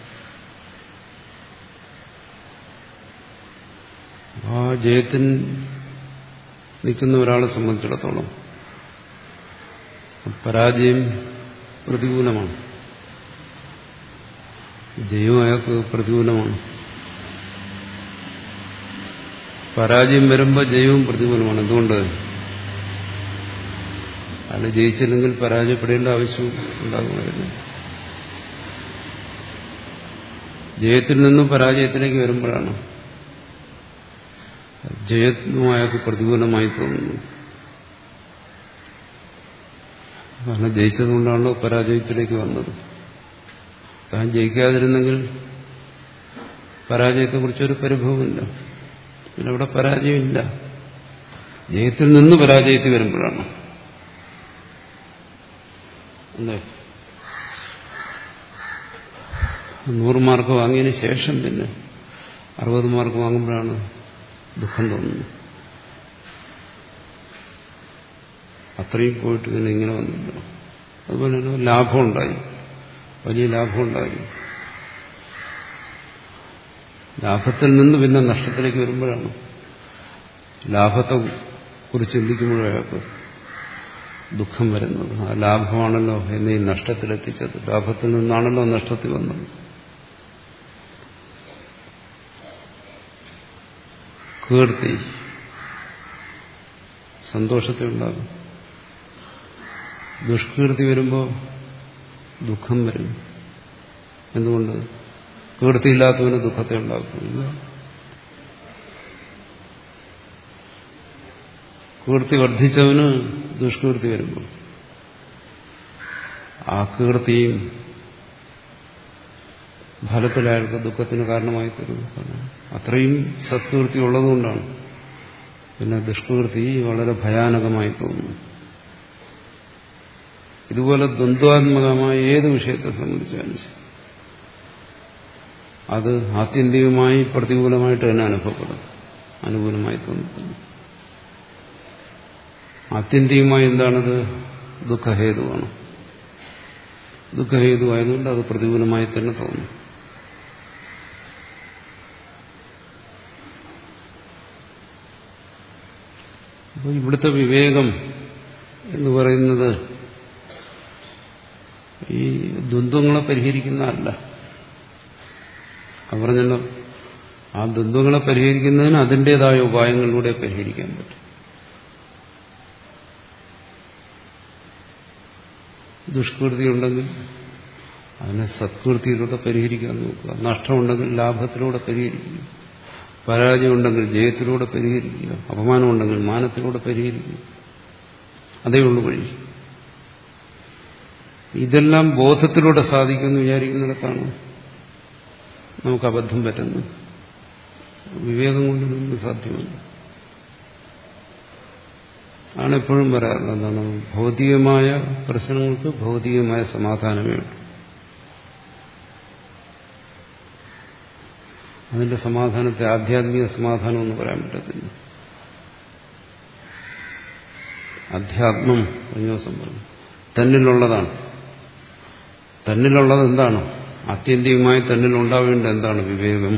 ആ ജയത്തിന് നിൽക്കുന്ന ഒരാളെ സംബന്ധിച്ചിടത്തോളം പരാജയം പ്രതികൂലമാണ്, ജയവും അയാൾക്ക് പ്രതികൂലമാണ്. പരാജയം വരുമ്പോൾ ജയവും പ്രതികൂലമാണ്. എന്തുകൊണ്ട്? അയാൾ ജയിച്ചില്ലെങ്കിൽ പരാജയപ്പെടേണ്ട ആവശ്യം ഉണ്ടാകുമായിരുന്നു. ജയത്തിൽ നിന്നും പരാജയത്തിലേക്ക് വരുമ്പോഴാണ് ജയത്തിനും അയാൾക്ക് പ്രതികൂലമായി തോന്നുന്നു. കാരണം ജയിച്ചതുകൊണ്ടാണല്ലോ പരാജയത്തിലേക്ക് വന്നത്. താൻ ജയിക്കാതിരുന്നെങ്കിൽ പരാജയത്തെക്കുറിച്ചൊരു പരിഭവമില്ല. പിന്നെ അവിടെ പരാജയമില്ല. ജയത്തിൽ നിന്ന് പരാജയത്തിൽ വരുമ്പോഴാണ് അല്ലേ? നൂറ് മാർക്ക് വാങ്ങിയതിന് ശേഷം പിന്നെ അറുപത് മാർക്ക് വാങ്ങുമ്പോഴാണ് ദുഃഖം തോന്നുന്നു. അത്രയും പോയിട്ട് പിന്നെ ഇങ്ങനെ വന്നില്ല. അതുപോലെ തന്നെ ലാഭമുണ്ടായി, വലിയ ലാഭമുണ്ടായി. ലാഭത്തിൽ നിന്ന് പിന്നെ നഷ്ടത്തിലേക്ക് വരുമ്പോഴാണ് ലാഭത്തെ കുറിച്ച് ചിന്തിക്കുമ്പോഴാണ് ദുഃഖം വരുന്നത്. ആ ലാഭമാണല്ലോ എന്നെ ഈ നഷ്ടത്തിലെത്തിച്ചത്. ലാഭത്തിൽ നിന്നാണല്ലോ നഷ്ടത്തിൽ വന്നത്. കീർത്തി സന്തോഷത്തെ ഉണ്ടാകും. ദുഷ്കീർത്തി വരുമ്പോൾ ദുഃഖം വരും. എന്തുകൊണ്ട്? കീർത്തിയില്ലാത്തവന് ദുഃഖത്തെ ഉണ്ടാക്കുന്നില്ല. കീർത്തി വർദ്ധിച്ചവന് ദുഷ്കീർത്തി വരുമ്പോൾ ആ കീർത്തിയും ഫലത്തിൽ അയാൾക്ക് ദുഃഖത്തിന് കാരണമായി തരുന്നു. അത്രയും സത്കീർത്തി ഉള്ളതുകൊണ്ടാണ് പിന്നെ ദുഷ്കീർത്തി വളരെ ഭയാനകമായി തോന്നുന്നു. ഇതുപോലെ ദ്വന്ദ്വാത്മകമായ ഏത് വിഷയത്തെ സംബന്ധിച്ചാലും അത് ആത്യന്തികമായി പ്രതികൂലമായിട്ട് തന്നെ അനുഭവപ്പെടും, അനുകൂലമായി തോന്നുന്നു. ആത്യന്തികമായി എന്താണത്? ദുഃഖഹേതുവാണ്. ദുഃഖഹേതുവായതുകൊണ്ട് അത് പ്രതികൂലമായി തന്നെ തോന്നും. അപ്പോൾ ഇവിടുത്തെ വിവേകം എന്ന് പറയുന്നത് ഈ ദ്വന്ദ്വങ്ങളെ പരിഹരിക്കുന്നതല്ല. അത് പറഞ്ഞല്ലോ, ആ ദ്വന്ദ്വങ്ങളെ പരിഹരിക്കുന്നതിന് അതിൻ്റെതായ ഉപായങ്ങളിലൂടെ പരിഹരിക്കാൻ പറ്റും. ദുഷ്കീർത്തി ഉണ്ടെങ്കിൽ അതിനെ സത്കീർത്തിയിലൂടെ പരിഹരിക്കാൻ നോക്കുക. നഷ്ടമുണ്ടെങ്കിൽ ലാഭത്തിലൂടെ പരിഹരിക്കുക. പരാജയം ഉണ്ടെങ്കിൽ ജയത്തിലൂടെ പരിഹരിക്കുക. അപമാനമുണ്ടെങ്കിൽ മാനത്തിലൂടെ പരിഹരിക്കുക. അതേ ഉള്ളൂ വഴി. ഇതെല്ലാം ബോധത്തിലൂടെ സാധിക്കുമെന്ന് വിചാരിക്കുന്നിടത്താണ് നമുക്ക് അബദ്ധം പറ്റുന്നത്. വിവേകം കൊണ്ടൊന്നും സാധ്യമല്ല. ആണ് എപ്പോഴും പറയാറുള്ളത്. എന്താണ്? ഭൗതികമായ പ്രശ്നങ്ങൾക്ക് ഭൗതികമായ സമാധാനമേ ഉള്ളൂ. അതിന്റെ സമാധാനത്തെ ആധ്യാത്മിക സമാധാനം എന്ന് പറയാൻ പറ്റത്തില്ല. അധ്യാത്മം കഴിഞ്ഞ ദിവസം പറഞ്ഞു തന്നിലുള്ളതാണ്. തന്നിലുള്ളത് എന്താണ്? ആത്യന്തികമായി തന്നിലുണ്ടാവേണ്ട എന്താണ്? വിവേകം.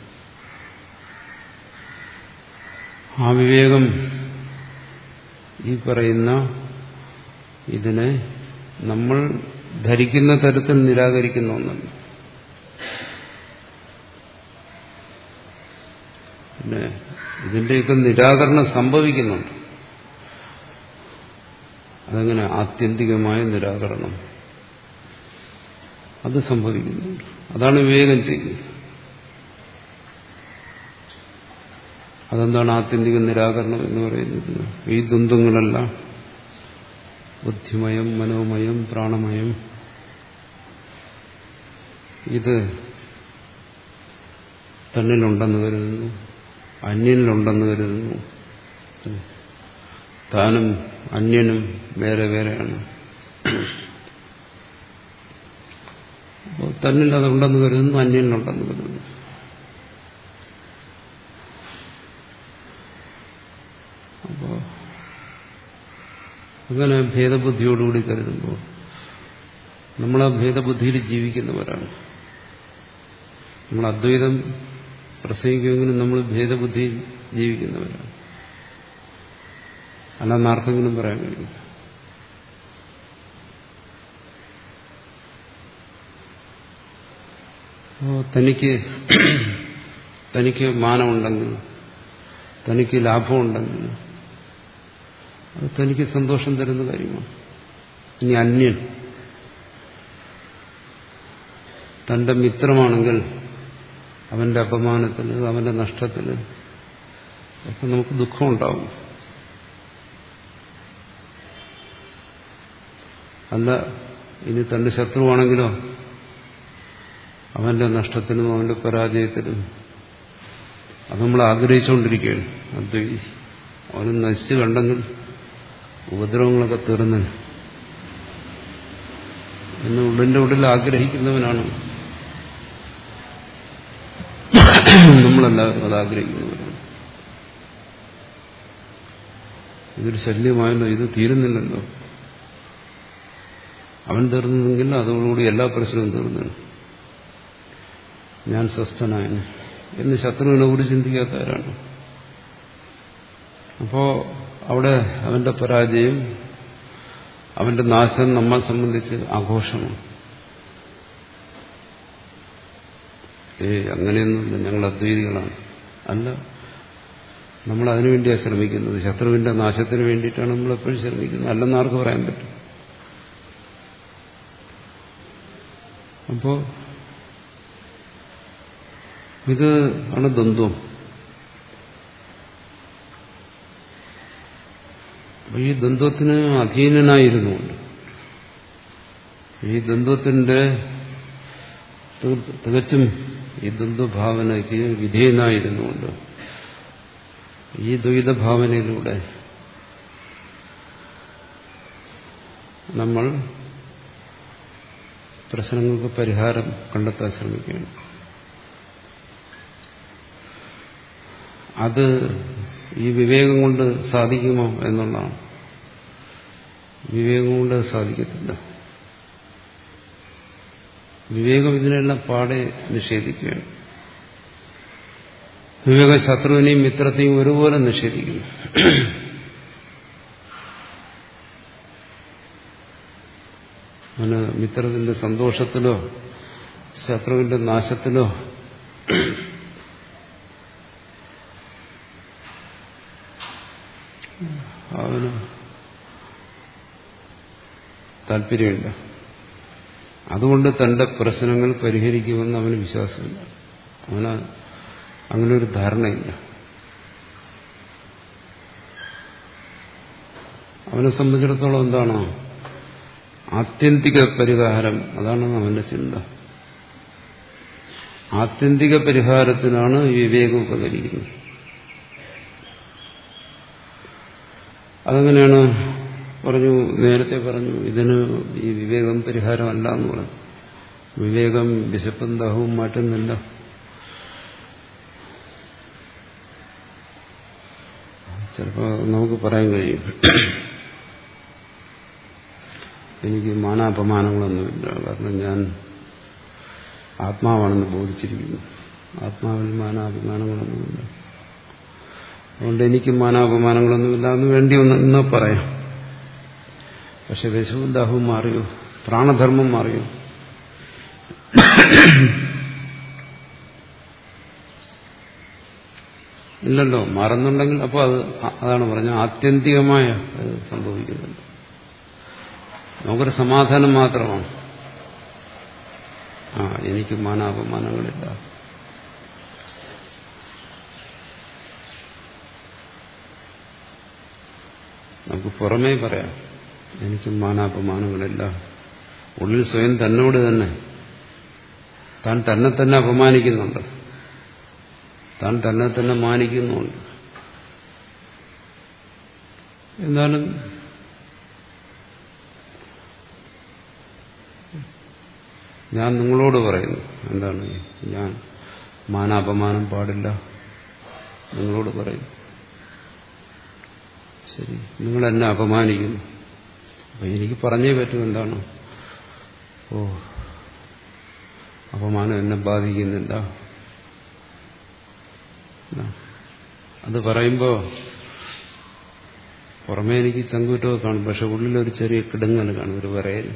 ആ വിവേകം ഈ പറയുന്ന ഇതിനെ നമ്മൾ ധരിക്കുന്ന തരത്തിൽ നിരാകരിക്കുന്ന ഒന്നല്ല. പിന്നെ ഇതിന്റെയൊക്കെ നിരാകരണം സംഭവിക്കുന്നുണ്ട്. അതെങ്ങനെ? ആത്യന്തികമായ നിരാകരണം അത് സംഭവിക്കുന്നുണ്ട്. അതാണ് വിവേകം ചെയ്യുന്നത്. അതെന്താണ് ആത്യന്തിക നിരാകരണം എന്ന് പറയുന്നത്? ഈ ദ്വന്ദ്ങ്ങളെല്ലാം ബുദ്ധിമയം, മനോമയം, പ്രാണമയം, ഇത് തന്നിലുണ്ടെന്ന് കരുതുന്നു, അന്യനിലുണ്ടെന്ന് കരുതുന്നു. താനും അന്യനും വേറെ വേറെയാണ്. അപ്പോൾ തന്നിൽ അതുണ്ടെന്ന് കരുതുന്നു, അന്യനിലുണ്ടെന്ന് കരുതുന്നു. അപ്പോൾ അങ്ങനെ ഭേദബുദ്ധിയോടുകൂടി കരുതുമ്പോൾ നമ്മൾ ആ ഭേദബുദ്ധിയിൽ ജീവിക്കുന്നവരാണ്. നമ്മൾ അദ്വൈതം പ്രസംഗിക്കുമെങ്കിലും നമ്മൾ ഭേദബുദ്ധിയിൽ ജീവിക്കുന്നവരാണ്. അല്ലാന്ന് ആർക്കെങ്കിലും പറയാൻ കഴിയില്ല. അപ്പോൾ തനിക്ക് തനിക്ക് മാനമുണ്ടെങ്കിൽ, തനിക്ക് ലാഭമുണ്ടെങ്കിൽ അത് തനിക്ക് സന്തോഷം തരുന്ന കാര്യമാണ്. ഇനി അന്യൻ തന്റെ മിത്രമാണെങ്കിൽ അവന്റെ അപമാനത്തിന്, അവന്റെ നഷ്ടത്തിന് ഒക്കെ നമുക്ക് ദുഃഖമുണ്ടാവും. അല്ല ഇനി തന്റെ ശത്രുവാണെങ്കിലോ അവന്റെ നഷ്ടത്തിനും അവന്റെ പരാജയത്തിനും അത് നമ്മൾ ആഗ്രഹിച്ചുകൊണ്ടിരിക്കുകയാണ്. അദ്വൈതി അവന് നശിച്ചു കണ്ടെങ്കിൽ ഉപദ്രവങ്ങളൊക്കെ തീർന്നു എന്ന് ഉള്ളിന്റെ ഉള്ളിൽ ആഗ്രഹിക്കുന്നവനാണ്. നമ്മളെല്ലാവരും അത് ആഗ്രഹിക്കുന്നവരാണ്. ഇതൊരു ശല്യമായല്ലോ, ഇത് തീരുന്നില്ലല്ലോ. അവൻ തീർന്നെങ്കിൽ അതോടുകൂടി എല്ലാ പ്രശ്നവും തീർന്നു, ഞാൻ സ്വസ്ഥനായന് എന്ന് ശത്രുവിനെ കൂടി ചിന്തിക്കാത്തവരാണ്. അപ്പോ അവിടെ അവന്റെ പരാജയം, അവന്റെ നാശം നമ്മളെ സംബന്ധിച്ച് ആഘോഷമാണ്. ഏയ് അങ്ങനെയൊന്നുമില്ല, ഞങ്ങൾ അദ്വൈതികളാണ്. അല്ല, നമ്മൾ അതിനുവേണ്ടിയാണ് ശ്രമിക്കുന്നത്. ശത്രുവിന്റെ നാശത്തിന് വേണ്ടിയിട്ടാണ് നമ്മൾ എപ്പോഴും ശ്രമിക്കുന്നത്. അല്ലെന്ന് ആർക്ക് പറയാൻ പറ്റും? അപ്പോ ഇത് ആണ് ദ്വന്ദ്വം. അപ്പൊ ഈ ദ്വന്ദ്വത്തിന് അധീനനായിരുന്നുകൊണ്ട്, ഈ ദ്വന്ദ്വത്തിന്റെ തികച്ചും ഈ ദ്വന്ദ്വഭാവനയ്ക്ക് വിധേയനായിരുന്നുകൊണ്ട് ഈ ദ്വൈതഭാവനയിലൂടെ നമ്മൾ പ്രശ്നങ്ങൾക്ക് പരിഹാരം കണ്ടെത്താൻ ശ്രമിക്കുകയാണ്. അത് ഈ വിവേകം കൊണ്ട് സാധിക്കുമോ എന്നുള്ളതാണ്. വിവേകം കൊണ്ട് സാധിക്കത്തില്ല. വിവേകം ഇതിനെല്ലാം പാടെ നിഷേധിക്കുകയാണ്. വിവേക ശത്രുവിനെയും മിത്രത്തെയും ഒരുപോലെ നിഷേധിക്കുന്നു. അങ്ങനെ മിത്രത്തിന്റെ സന്തോഷത്തിലോ ശത്രുവിന്റെ നാശത്തിലോ അവന് താല്പര്യമില്ല. അതുകൊണ്ട് തന്റെ പ്രശ്നങ്ങൾ പരിഹരിക്കുമെന്ന് അവന് വിശ്വാസമില്ല. അവന് അങ്ങനെ ഒരു ധാരണയില്ല. അവനെ സംബന്ധിച്ചിടത്തോളം എന്താണോ ആത്യന്തിക പരിഹാരം, അതാണ് അവന്റെ ചിന്ത. ആത്യന്തിക പരിഹാരത്തിനാണ് വിവേകം ഉപകരിക്കുന്നത്. അതെങ്ങനെയാണ് പറഞ്ഞു? നേരത്തെ പറഞ്ഞു ഇതിന് ഈ വിവേകം പരിഹാരമല്ല എന്ന് പറഞ്ഞു. വിവേകം വിശപ്പും ദാഹവും മാറ്റുന്നില്ല. ചിലപ്പോൾ നമുക്ക് പറയാൻ കഴിയും, എനിക്ക് മാനാപമാനങ്ങളൊന്നുമില്ല, കാരണം ഞാൻ ആത്മാവാണെന്ന് ബോധിച്ചിരിക്കുന്നു. ആത്മാവിൽ മാനാഭിമാനങ്ങളൊന്നുമില്ല, അതുകൊണ്ട് എനിക്ക് മാനാപമാനങ്ങളൊന്നുമില്ല എന്ന് വേണ്ടി ഒന്ന് ഇന്ന് പറയാം. പക്ഷെ വിശവും ദാഹവും മാറിയോ? പ്രാണധർമ്മം മാറിയോ? ഇല്ലല്ലോ. മാറുന്നുണ്ടെങ്കിൽ അപ്പോൾ അത് അതാണ് പറഞ്ഞത്, ആത്യന്തികമായ സംഭവിക്കുന്നുണ്ട്. നമുക്കൊരു സമാധാനം മാത്രമാണ്, ആ എനിക്ക് മാനാപമാനങ്ങളില്ല. നമുക്ക് പുറമേ പറയാം എനിക്ക് മാനാപമാനങ്ങളില്ല. ഉള്ളിൽ സ്വയം തന്നോട് തന്നെ താൻ തന്നെ തന്നെ അപമാനിക്കുന്നുണ്ട്, താൻ തന്നെ തന്നെ മാനിക്കുന്നുണ്ട്. എന്നാലും ഞാൻ നിങ്ങളോട് പറയുന്നു, എന്താണ്, ഞാൻ മാനാപമാനം പാടില്ല നിങ്ങളോട് പറയുന്നു. ശരി, നിങ്ങൾ എന്നെ അപമാനിക്കുന്നു, അപ്പൊ എനിക്ക് പറഞ്ഞേ പറ്റും എന്താണ്, ഓ അപമാനം എന്നെ ബാധിക്കുന്നില്ല. അത് പറയുമ്പോ പുറമേ എനിക്ക് ചങ്കൂറ്റമൊക്കെ കാണും, പക്ഷെ ഉള്ളിലൊരു ചെറിയ കിടുങ്ങൽ കാണും, ഒരു വിറയൽ.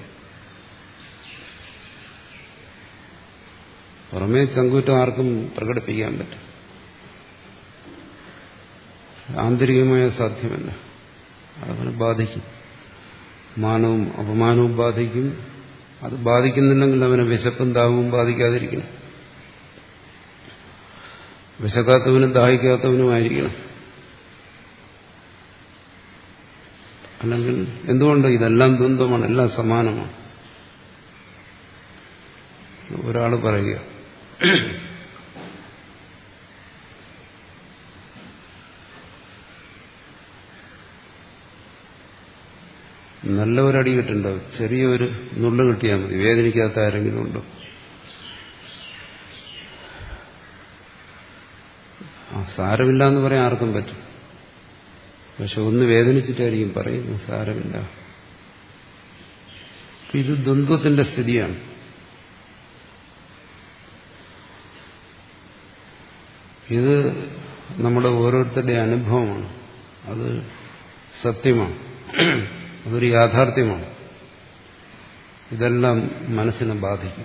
പുറമേ ചങ്കൂറ്റം ആർക്കും പ്രകടിപ്പിക്കാൻ പറ്റും, ആന്തരികമായ സാധ്യമല്ല. അതവനെ ബാധിക്കും, മാനവും അപമാനവും ബാധിക്കും. അത് ബാധിക്കുന്നില്ലെങ്കിൽ അവനെ വിശപ്പും ദാഹവും ബാധിക്കാതിരിക്കണം. വിശക്കാത്തവനും ദാഹിക്കാത്തവനുമായിരിക്കണം. അല്ലെങ്കിൽ എന്തുകൊണ്ട് ഇതെല്ലാം ദ്വന്ദ്വമാണ്, എല്ലാം സമാനമാണ്. ഒരാൾ പറയുക, നല്ല ഒരടി കിട്ടുണ്ടാവും, ചെറിയൊരു നുള്ളു കിട്ടിയാൽ മതി, വേദനിക്കാത്ത ആരെങ്കിലും ഉണ്ടോ? ആ സാരമില്ല എന്ന് പറയാൻ ആർക്കും പറ്റും, പക്ഷെ ഒന്ന് വേദനിച്ചിട്ടായിരിക്കും പറയുന്നു സാരമില്ല. ഇത് ദ്വന്ദ്വത്തിന്റെ സ്ഥിതിയാണ്. ഇത് നമ്മുടെ ഓരോരുത്തരുടെ അനുഭവമാണ്, അത് സത്യമാണ്, അതൊരു യാഥാർത്ഥ്യമാണ്. ഇതെല്ലാം മനസ്സിനെ ബാധിക്കും.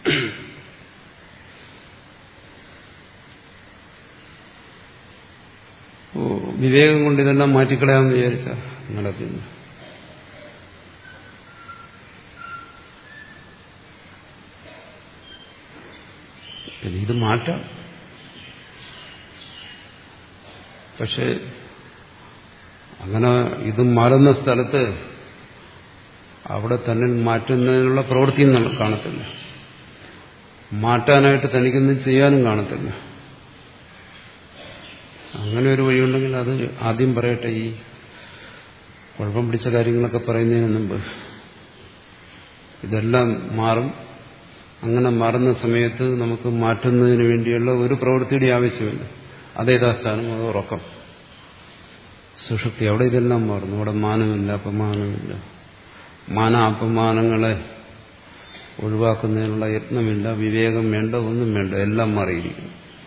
വിവേകം കൊണ്ട് ഇതെല്ലാം മാറ്റിക്കളയാമെന്ന് വിചാരിച്ചാൽ നടക്കുന്നു. പിന്നെ ഇത് മാറ്റാം, പക്ഷെ അങ്ങനെ ഇത് മാറുന്ന സ്ഥലത്ത് അവിടെ തന്നെ മാറ്റുന്നതിനുള്ള പ്രവൃത്തിയും കാണത്തില്ല, മാറ്റാനായിട്ട് തനിക്കൊന്നും ചെയ്യാനും കാണത്തില്ല. അങ്ങനെ ഒരു വഴിയുണ്ടെങ്കിൽ അത് ആദ്യം പറയട്ടെ. ഈ കുഴപ്പം പിടിച്ച കാര്യങ്ങളൊക്കെ പറയുന്നതിന് മുമ്പ് ഇതെല്ലാം മാറും. അങ്ങനെ മാറുന്ന സമയത്ത് നമുക്ക് മാറ്റുന്നതിന് വേണ്ടിയുള്ള ഒരു പ്രവൃത്തിയുടെ ആവശ്യമില്ല. അതേതാ സ്ഥാനം? അത് ഉറക്കം, സുഷുപ്തി. അവിടെ ഇതെല്ലാം മാറുന്നു. അവിടെ മാനമില്ല, അപമാനമില്ല. മാന അപമാനങ്ങളെ ഒഴിവാക്കുന്നതിനുള്ള യത്നമില്ല, വിവേകം വേണ്ട, ഒന്നും വേണ്ട, എല്ലാം മാറിയിരിക്കുന്നു.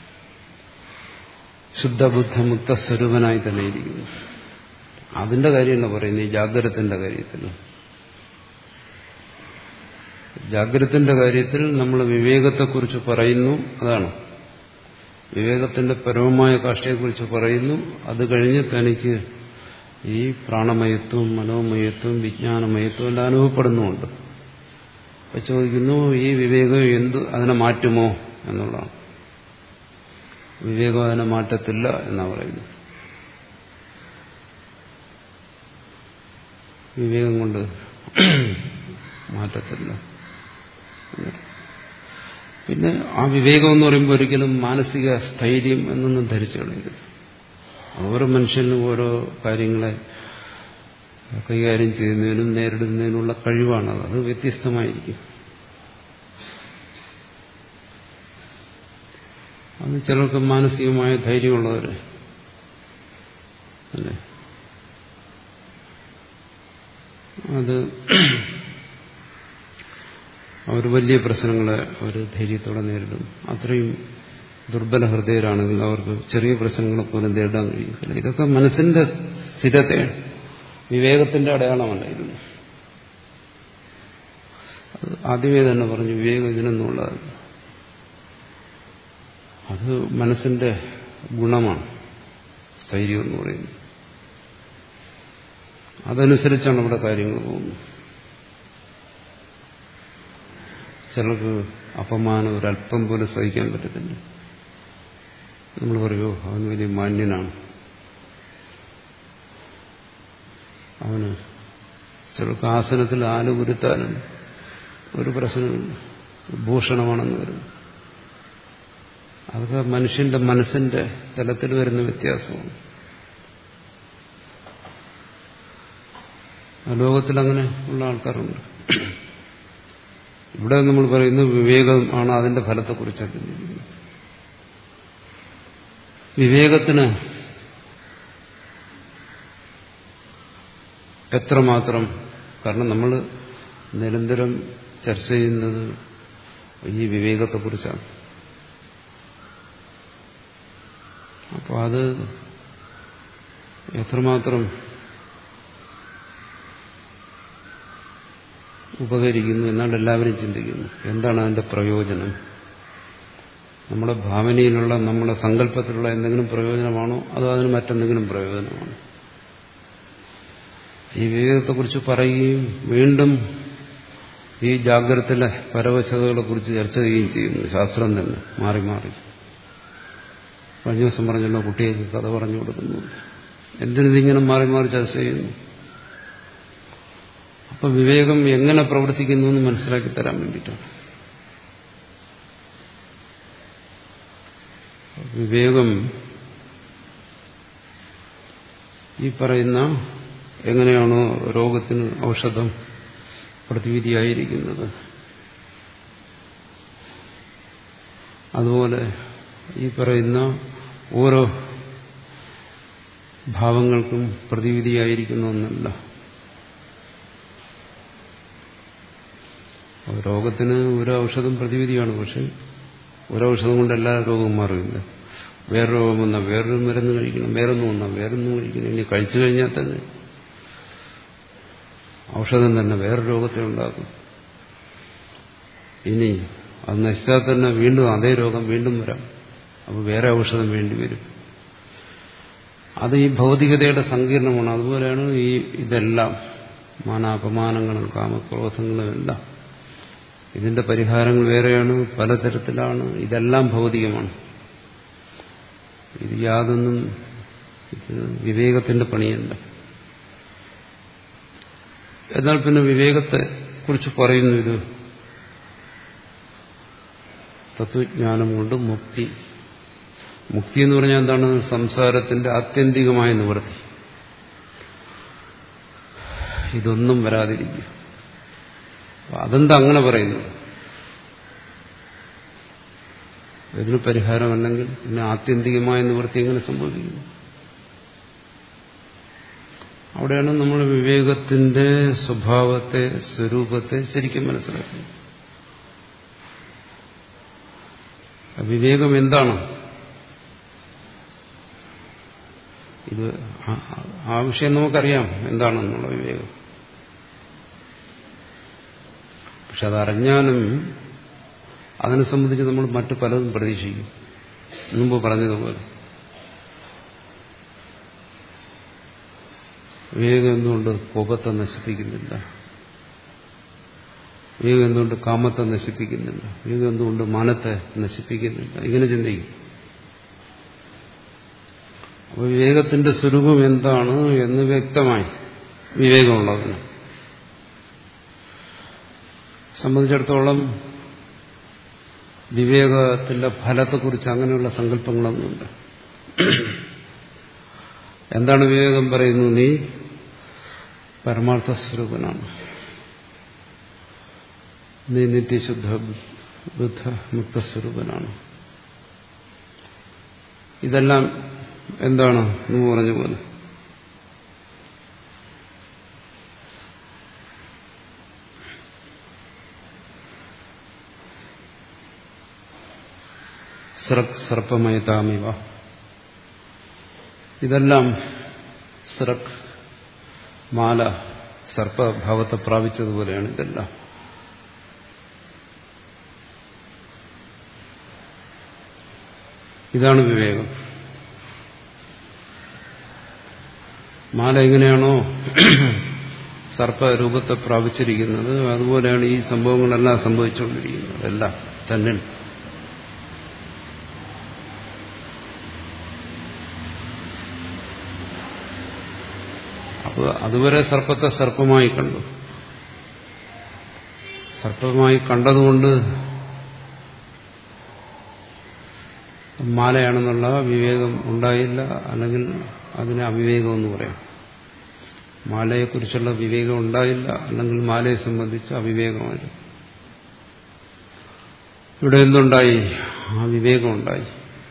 ശുദ്ധബുദ്ധമുക്ത സ്വരൂപനായി തന്നെ ഇരിക്കുന്നു. അതിന്റെ കാര്യമല്ല പറയുന്നത്, ഈ ജാഗ്രതത്തിന്റെ കാര്യത്തിൽ. ജാഗ്രതത്തിന്റെ കാര്യത്തിൽ നമ്മൾ വിവേകത്തെക്കുറിച്ച് പറയുന്നു, അതാണ് വിവേകത്തിന്റെ പരമമായ കാഷ്ഠയെക്കുറിച്ച് പറയുന്നു. അത് കഴിഞ്ഞ് തനിക്ക് ഈ പ്രാണമയത്വം, മനോമയത്വം, വിജ്ഞാനമയത്വം എല്ലാം അനുഭവപ്പെടുന്നുമുണ്ട്. അപ്പൊ ചോദിക്കുന്നു, ഈ വിവേകം എന്ത് അതിനെ മാറ്റുമോ എന്നുള്ളതാണ്. വിവേകം അതിനെ മാറ്റത്തില്ല എന്നാ പറയുന്നത്. വിവേകം കൊണ്ട് മാറ്റത്തില്ല. പിന്നെ ആ വിവേകം എന്ന് പറയുമ്പോൾ ഒരിക്കലും മാനസിക സ്ഥൈര്യം എന്നൊന്നും ധരിച്ചു കളയരുത്. ഓരോ മനുഷ്യനും ഓരോ കാര്യങ്ങളെ കൈകാര്യം ചെയ്യുന്നതിനും നേരിടുന്നതിനുള്ള കഴിവാണത്. അത് വ്യത്യസ്തമായിരിക്കും. അത് ചിലർക്ക് മാനസികമായ ധൈര്യമുള്ളവർ അല്ലേ, അത് അവർ വലിയ പ്രശ്നങ്ങളെ അവർ ധൈര്യത്തോടെ നേരിടും. അത്രയും ദുർബല ഹൃദയരാണെങ്കിൽ അവർക്ക് ചെറിയ പ്രശ്നങ്ങളെ പോലും നേരിടാൻ കഴിയും. ഇതൊക്കെ മനസ്സിന്റെ സ്ഥിരതയാണ്, വിവേകത്തിന്റെ അടയാളമല്ല ഇത്. അത് ആദ്യമേ തന്നെ പറഞ്ഞു, വിവേകം ഇതിനൊന്നുമുള്ളതല്ല. അത് മനസ്സിന്റെ ഗുണമാണ് സ്ഥൈര്യം എന്ന് പറയുന്നത്. അതനുസരിച്ചാണ് ഇവിടെ കാര്യങ്ങൾ പോകുന്നത്. ചിലർക്ക് അപമാനം ഒരല്പം പോലും സഹിക്കാൻ പറ്റത്തില്ല. നമ്മൾ പറയുമോ അവൻ വലിയ മാന്യനാണ്, അവന് ചിലർക്ക് ആസനത്തിൽ ആല് ഉരുത്താനും ഒരു പ്രശ്നമില്ല, ഭൂഷണമാണെന്ന് വരും. അതൊക്കെ മനുഷ്യന്റെ മനസ്സിന്റെ തലത്തിൽ വരുന്ന വ്യത്യാസമാണ്. ലോകത്തിൽ അങ്ങനെ ഉള്ള ആൾക്കാരുണ്ട്. ഇവിടെ നമ്മൾ പറയുന്നത് വിവേകം ആണ് അതിന്റെ ഫലത്തെക്കുറിച്ച് ചിന്തിക്കുന്നത്. വിവേകത്തിന് എത്രമാത്രം, കാരണം നമ്മൾ നിരന്തരം ചർച്ച ചെയ്യുന്നത് ഈ വിവേകത്തെക്കുറിച്ചാണ്. അപ്പോൾ അത് എത്രമാത്രം ഉപകരിക്കുന്നു എന്നാണ് എല്ലാവരും ചിന്തിക്കുന്നത്. എന്താണ് അതിന്റെ പ്രയോജനം? നമ്മുടെ ഭാവനയിലുള്ള, നമ്മുടെ സങ്കല്പത്തിലുള്ള എന്തെങ്കിലും പ്രയോജനമാണോ, അതോ അതിന് മറ്റെന്തെങ്കിലും പ്രയോജനമാണോ? ഈ വിവേകത്തെക്കുറിച്ച് പറയുകയും വീണ്ടും ഈ ജാഗ്രതയിലെ പരവശതകളെ കുറിച്ച് ചർച്ച ചെയ്യുകയും ചെയ്യുന്നു ശാസ്ത്രം തന്നെ മാറി മാറി. കഴിഞ്ഞ ദിവസം പറഞ്ഞല്ലോ, കുട്ടികൾക്ക് കഥ പറഞ്ഞു കൊടുക്കുന്നു. എന്തിനിതിങ്ങനെ മാറി മാറി ചർച്ച ചെയ്യുന്നു? അപ്പൊ വിവേകം എങ്ങനെ പ്രവർത്തിക്കുന്നു എന്ന് മനസ്സിലാക്കി തരാൻ വേണ്ടിയിട്ടാണ്. വിവേകം ഈ പറയുന്ന എങ്ങനെയാണോ രോഗത്തിന് ഔഷധം പ്രതിവിധിയായിരിക്കുന്നത്, അതുപോലെ ഈ പറയുന്ന ഓരോ ഭാവങ്ങൾക്കും പ്രതിവിധിയായിരിക്കുന്ന ഒന്നല്ല. രോഗത്തിന് ഒരു ഔഷധം പ്രതിവിധിയാണ്, പക്ഷെ ഒരൗഷധം കൊണ്ട് എല്ലാ രോഗവും മാറില്ല. വേറെ രോഗം വന്നാൽ വേറൊരു മരുന്ന് കഴിക്കണം, വേറൊന്നും വന്നാൽ വേറൊന്നും കഴിക്കണം. ഇനി കഴിച്ചു കഴിഞ്ഞാൽ തന്നെ ഔഷധം തന്നെ വേറെ രോഗത്തെ ഉണ്ടാക്കും. ഇനി അത് നശിച്ചാൽ തന്നെ വീണ്ടും അതേ രോഗം വീണ്ടും വരാം. അപ്പോൾ വേറെ ഔഷധം വേണ്ടി വരും. അത് ഈ ഭൗതികതയുടെ സങ്കീർണമാണ്. അതുപോലെയാണ് ഈ ഇതെല്ലാം, മാനാപമാനങ്ങളും കാമക്രോധങ്ങളും എല്ലാം. ഇതിന്റെ പരിഹാരങ്ങൾ വേറെയാണ്, പലതരത്തിലാണ്. ഇതെല്ലാം ഭൗതികമാണ്. ഇത് യാതൊന്നും ഇത് വിവേകത്തിന്റെ പണിയല്ല. എന്നാൽ പിന്നെ വിവേകത്തെ കുറിച്ച് പറയുന്നു, ഇത് തത്വജ്ഞാനം കൊണ്ട് മുക്തി. മുക്തി എന്ന് പറഞ്ഞാൽ എന്താണ്? സംസാരത്തിന്റെ ആത്യന്തികമായ നിവൃത്തി. ഇതൊന്നും വരാതിരിക്കുക. അതെന്താ അങ്ങനെ പറയുന്നത്? ഇതിന് പരിഹാരമല്ലെങ്കിൽ പിന്നെ ആത്യന്തികമായ നിവൃത്തി എങ്ങനെ സംഭവിക്കുന്നു? അവിടെയാണ് നമ്മൾ വിവേകത്തിന്റെ സ്വഭാവത്തെ, സ്വരൂപത്തെ ശരിക്കും മനസ്സിലാക്കുന്നത്. വിവേകം എന്താണ്? ഇത് ആ വിഷയം നമുക്കറിയാം എന്താണെന്നുള്ള വിവേകം. പക്ഷെ അതറിഞ്ഞാലും അതിനെ സംബന്ധിച്ച് നമ്മൾ മറ്റു പലതും പ്രതീക്ഷിക്കും. മുമ്പ് പറഞ്ഞതുപോലെ വിവേകം എന്തുകൊണ്ട് കോപത്തെ നശിപ്പിക്കുന്നില്ല? വിവേകം എന്തുകൊണ്ട് കാമത്തെ നശിപ്പിക്കുന്നില്ല? വിവേകം എന്തുകൊണ്ട് മാനത്തെ നശിപ്പിക്കുന്നില്ല? ഇങ്ങനെ ചിന്തിക്കും. അപ്പോൾ വിവേകത്തിന്റെ സ്വരൂപം എന്താണ് എന്ന് വ്യക്തമായി വിവേകമുള്ളതിന് സംബന്ധിച്ചിടത്തോളം വിവേകത്തിന്റെ ഫലത്തെക്കുറിച്ച് അങ്ങനെയുള്ള സങ്കല്പങ്ങളൊന്നുമില്ല. എന്താണ് വിവേകം പറയുന്നു? നീ പരമാർത്ഥ സ്വരൂപനാണ്, നീ നിത്യശുദ്ധ ബുദ്ധ മുക്തസ്വരൂപനാണ്. ഇതെല്ലാം എന്താണ് എന്ന് പറഞ്ഞ പോലെ സർപ്പമയതാമിവ. ഇതെല്ലാം സ്രക് മാല സർപ്പഭാവത്തെ പ്രാപിച്ചതുപോലെയാണ് ഇതെല്ലാം. ഇതാണ് വിവേകം. മാല എങ്ങനെയാണോ സർപ്പരൂപത്തെ പ്രാപിച്ചിരിക്കുന്നത്, അതുപോലെയാണ് ഈ സംഭവങ്ങളെല്ലാം സംഭവിച്ചുകൊണ്ടിരിക്കുന്നത്. എല്ലാം തന്നെ സർപ്പ അതുവരെ സർപ്പത്തെ സർപ്പമായി കണ്ടു. സർപ്പമായി കണ്ടതുകൊണ്ട് മാലയാണെന്നുള്ള വിവേകം ഉണ്ടായില്ല, അല്ലെങ്കിൽ അതിനെ അവിവേകമെന്ന് പറയാം. മാലയെക്കുറിച്ചുള്ള വിവേകം ഉണ്ടായില്ല, അല്ലെങ്കിൽ മാലയെ സംബന്ധിച്ച് അവിവേകമായിരുന്നു. ഇവിടെ എന്തുണ്ടായി? ആ വിവേകം ഉണ്ടായി.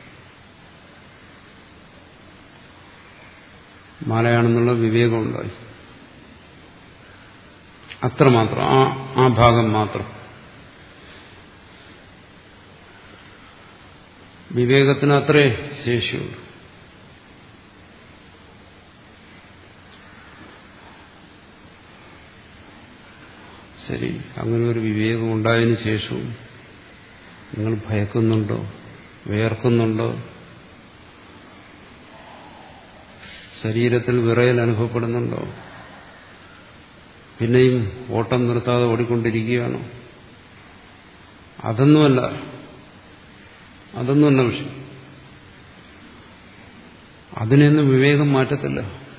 മാലയാണെന്നുള്ള വിവേകം ഉണ്ടായി. അത്രമാത്രം, ആ ആ ഭാഗം മാത്രം. വിവേകത്തിന് അത്രേ ശേഷിയുള്ളൂ. ശരി, അങ്ങനെ ഒരു വിവേകം ഉണ്ടായതിനു ശേഷവും നിങ്ങൾ ഭയക്കുന്നുണ്ടോ, വിയർക്കുന്നുണ്ടോ, ശരീരത്തിൽ വിറയൽ അനുഭവപ്പെടുന്നുണ്ടോ, പിന്നെയും ഓട്ടം നിർത്താതെ ഓടിക്കൊണ്ടിരിക്കുകയാണോ? അതൊന്നുമല്ല, അതൊന്നുമല്ല വിഷയം. അതിനെയൊന്നും വിവേകം മാറ്റത്തില്ല.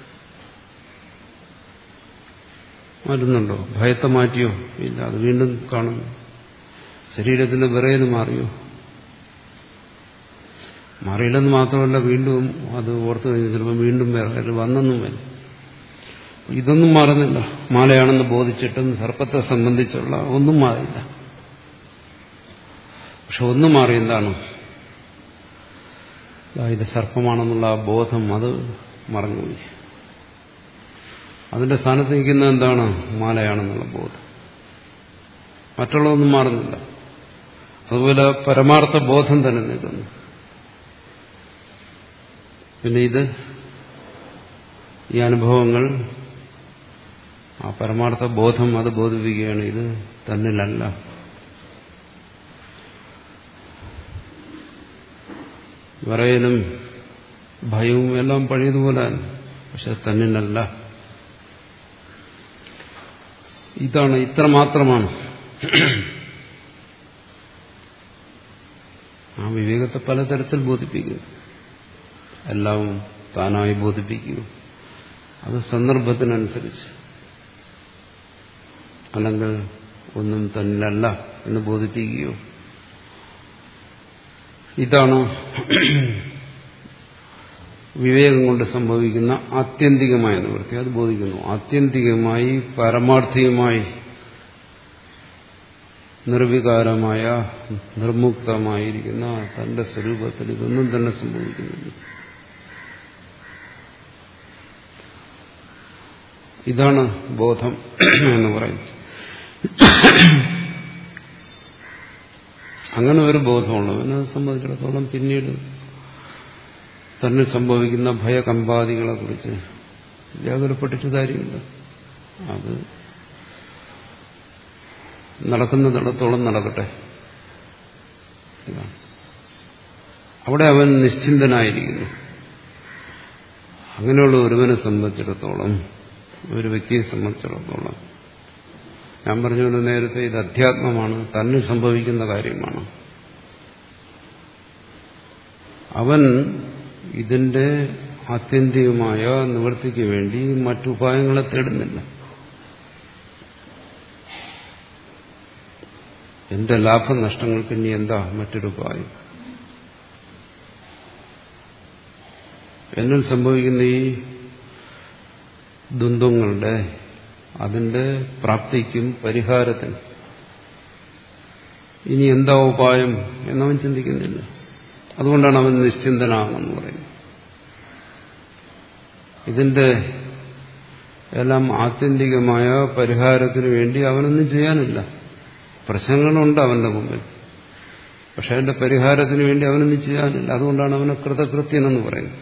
മാറ്റുന്നുണ്ടോ? ഭയത്തെ മാറ്റിയോ? ഇല്ല, അത് വീണ്ടും കാണുന്നു. ശരീരത്തിന്റെ വിറയൽ മാറിയോ? മാറിയില്ലെന്ന് മാത്രമല്ല, വീണ്ടും അത് ഓർത്തു കഴിഞ്ഞ് ചിലപ്പോൾ വീണ്ടും വിറയൽ വന്നെന്നും വരും. ഇതൊന്നും മാറുന്നില്ല. മാലയാണെന്ന് ബോധിച്ചിട്ടും സർപ്പത്തെ സംബന്ധിച്ചുള്ള ഒന്നും മാറിയില്ല. പക്ഷെ ഒന്നും മാറി. എന്താണ്? ഇത് സർപ്പമാണെന്നുള്ള ആ ബോധം, അത് മറന്നുപോയി. അതിന്റെ സ്ഥാനത്ത് നിൽക്കുന്ന എന്താണ്? മാലയാണെന്നുള്ള ബോധം. മറ്റുള്ളതൊന്നും മാറുന്നില്ല. അതുപോലെ പരമാർത്ഥ ബോധം തന്നെ നിൽക്കുന്നു. പിന്നെ ഇത് ഈ അനുഭവങ്ങൾ, ആ പരമാർത്ഥ ബോധം അത് ബോധിപ്പിക്കുകയാണ്, ഇത് തന്നിലല്ല. വിറയലും ഭയവും എല്ലാം പഴയതുപോലെ, പക്ഷെ തന്നിലല്ല. ഇതാണ്, ഇത്ര മാത്രമാണ്. ആ വിവേകത്തെ പലതരത്തിൽ ബോധിപ്പിക്കുന്നു. എല്ലാം താനായി ബോധിപ്പിക്കുന്നു. അത് സന്ദർഭത്തിനനുസരിച്ച്. അല്ലെങ്കിൽ ഒന്നും തന്നിലല്ല എന്ന് ബോധിപ്പിക്കുകയോ. ഇതാണ് വിവേകം കൊണ്ട് സംഭവിക്കുന്ന ആത്യന്തികമായ നിവൃത്തി. അത് ബോധിക്കുന്നു. ആത്യന്തികമായി പരമാർത്ഥികമായി നിർവികാരമായ നിർമുക്തമായിരിക്കുന്ന തന്റെ സ്വരൂപത്തിൽ ഇതൊന്നും തന്നെ സംഭവിക്കുന്നില്ല. ഇതാണ് ബോധം എന്ന് പറയുന്നത്. അങ്ങനെ ഒരു ബോധമുള്ളവനെ സംബന്ധിച്ചിടത്തോളം പിന്നീട് തന്നെ സംഭവിക്കുന്ന ഭയകമ്പാദികളെ കുറിച്ച് വ്യാകുലപ്പെട്ടിട്ട് കാര്യമില്ല. അത് നടക്കുന്നിടത്തോളം നടക്കട്ടെ. അവിടെ അവൻ നിശ്ചിന്തനായിരിക്കുന്നു. അങ്ങനെയുള്ള ഒരുവനെ സംബന്ധിച്ചിടത്തോളം, ഒരു വ്യക്തിയെ സംബന്ധിച്ചിടത്തോളം, ഞാൻ പറഞ്ഞുകൊണ്ട് നേരത്തെ ഇത് അധ്യാത്മമാണ്, തന്നിൽ സംഭവിക്കുന്ന കാര്യമാണ്. അവൻ ഇതിന്റെ ആത്യന്തികമായ നിവൃത്തിക്ക് വേണ്ടി മറ്റുപായങ്ങളെ തേടുന്നില്ല. എന്റെ ലാഭനഷ്ടങ്ങൾക്ക് ഇനി എന്താ മറ്റൊരു ഉപായം? എന്നിൽ സംഭവിക്കുന്ന ഈ ദ്വന്ദ്ങ്ങളുടെ, അതിന്റെ പ്രാപ്തിക്കും പരിഹാരത്തിനും ഇനി എന്താ ഉപായം എന്നവൻ ചിന്തിക്കുന്നില്ല. അതുകൊണ്ടാണ് അവൻ നിശ്ചിന്തനാണെന്ന് പറയുന്നത്. ഇതിന്റെ എല്ലാം ആത്യന്തികമായ പരിഹാരത്തിന് വേണ്ടി അവനൊന്നും ചെയ്യാനില്ല. പ്രശ്നങ്ങളുണ്ട് അവന്റെ മുമ്പിൽ, പക്ഷെ അതിന്റെ പരിഹാരത്തിന് വേണ്ടി അവനൊന്നും ചെയ്യാനില്ല. അതുകൊണ്ടാണ് അവനെ കൃതകൃത്യനെന്ന് പറയുന്നത്.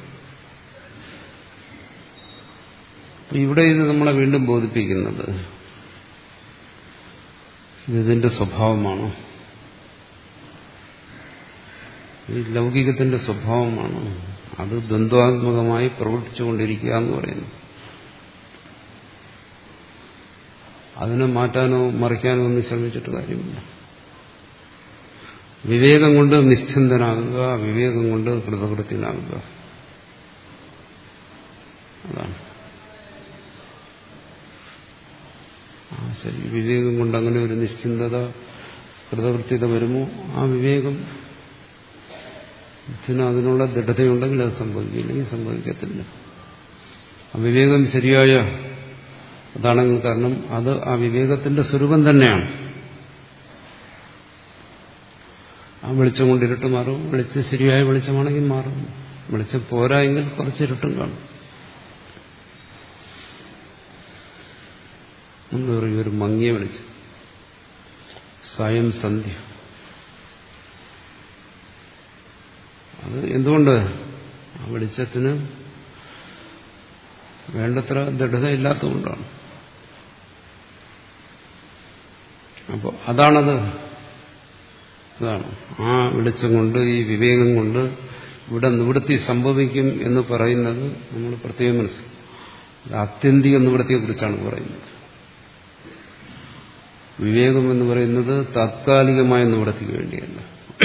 ഇവിടെ ഇത് നമ്മളെ വീണ്ടും ബോധിപ്പിക്കുന്നത് ഇതിന്റെ സ്വഭാവമാണ്, ഈ ലൗകികത്തിന്റെ സ്വഭാവമാണ്. അത് ദ്വന്ദ്വാത്മകമായി പ്രവർത്തിച്ചുകൊണ്ടിരിക്കുക എന്ന് പറയുന്നു. അതിനെ മാറ്റാനോ മറിക്കാനോ ഒന്നും ശ്രമിച്ചിട്ട് കാര്യമില്ല. വിവേകം കൊണ്ട് നിശ്ചിന്തനാകുക, വിവേകം കൊണ്ട് കൃതകൃത്യനാകുക. അതാണ്. ശരി, വിവേകം കൊണ്ട് അങ്ങനെ ഒരു നിശ്ചിന്തത, കൃതകൃത്യത വരുമോ? ആ വിവേകം അതിനുള്ള ദൃഢതയുണ്ടെങ്കിൽ അത് സംഭവിക്കില്ലെങ്കിൽ സംഭവിക്കത്തില്ല. ആ വിവേകം ശരിയായ അതാണെങ്കിൽ, കാരണം അത് ആ വിവേകത്തിന്റെ സ്വരൂപം തന്നെയാണ്. ആ വെളിച്ചം കൊണ്ട് ഇരുട്ട് മാറും. വെളിച്ചം ശരിയായ വെളിച്ചമാണെങ്കിൽ മാറും. വെളിച്ചം പോരായെങ്കിൽ കുറച്ച് ഇരുട്ടും കാണും. നമ്മൾ പറയും ഒരു മങ്ങിയ വെളിച്ചം, സായം സന്ധ്യ. അത് എന്തുകൊണ്ട്? ആ വെളിച്ചത്തിന് വേണ്ടത്ര ദൃഢത ഇല്ലാത്തതുകൊണ്ടാണ്. അപ്പോൾ അതാണത്. അതാണ് ആ വെളിച്ചം കൊണ്ട്, ഈ വിവേകം കൊണ്ട് ഇവിടെ നിവൃത്തി സംഭവിക്കും എന്ന് പറയുന്നത് നമ്മൾ പ്രത്യേകം മനസ്സിലാക്കും. ആത്യന്തിക നിവൃത്തിയെക്കുറിച്ചാണ് പറയുന്നത്. വിവേകം എന്ന് പറയുന്നത് താത്കാലികമായ നിവൃത്തിക്ക് വേണ്ടിയല്ല.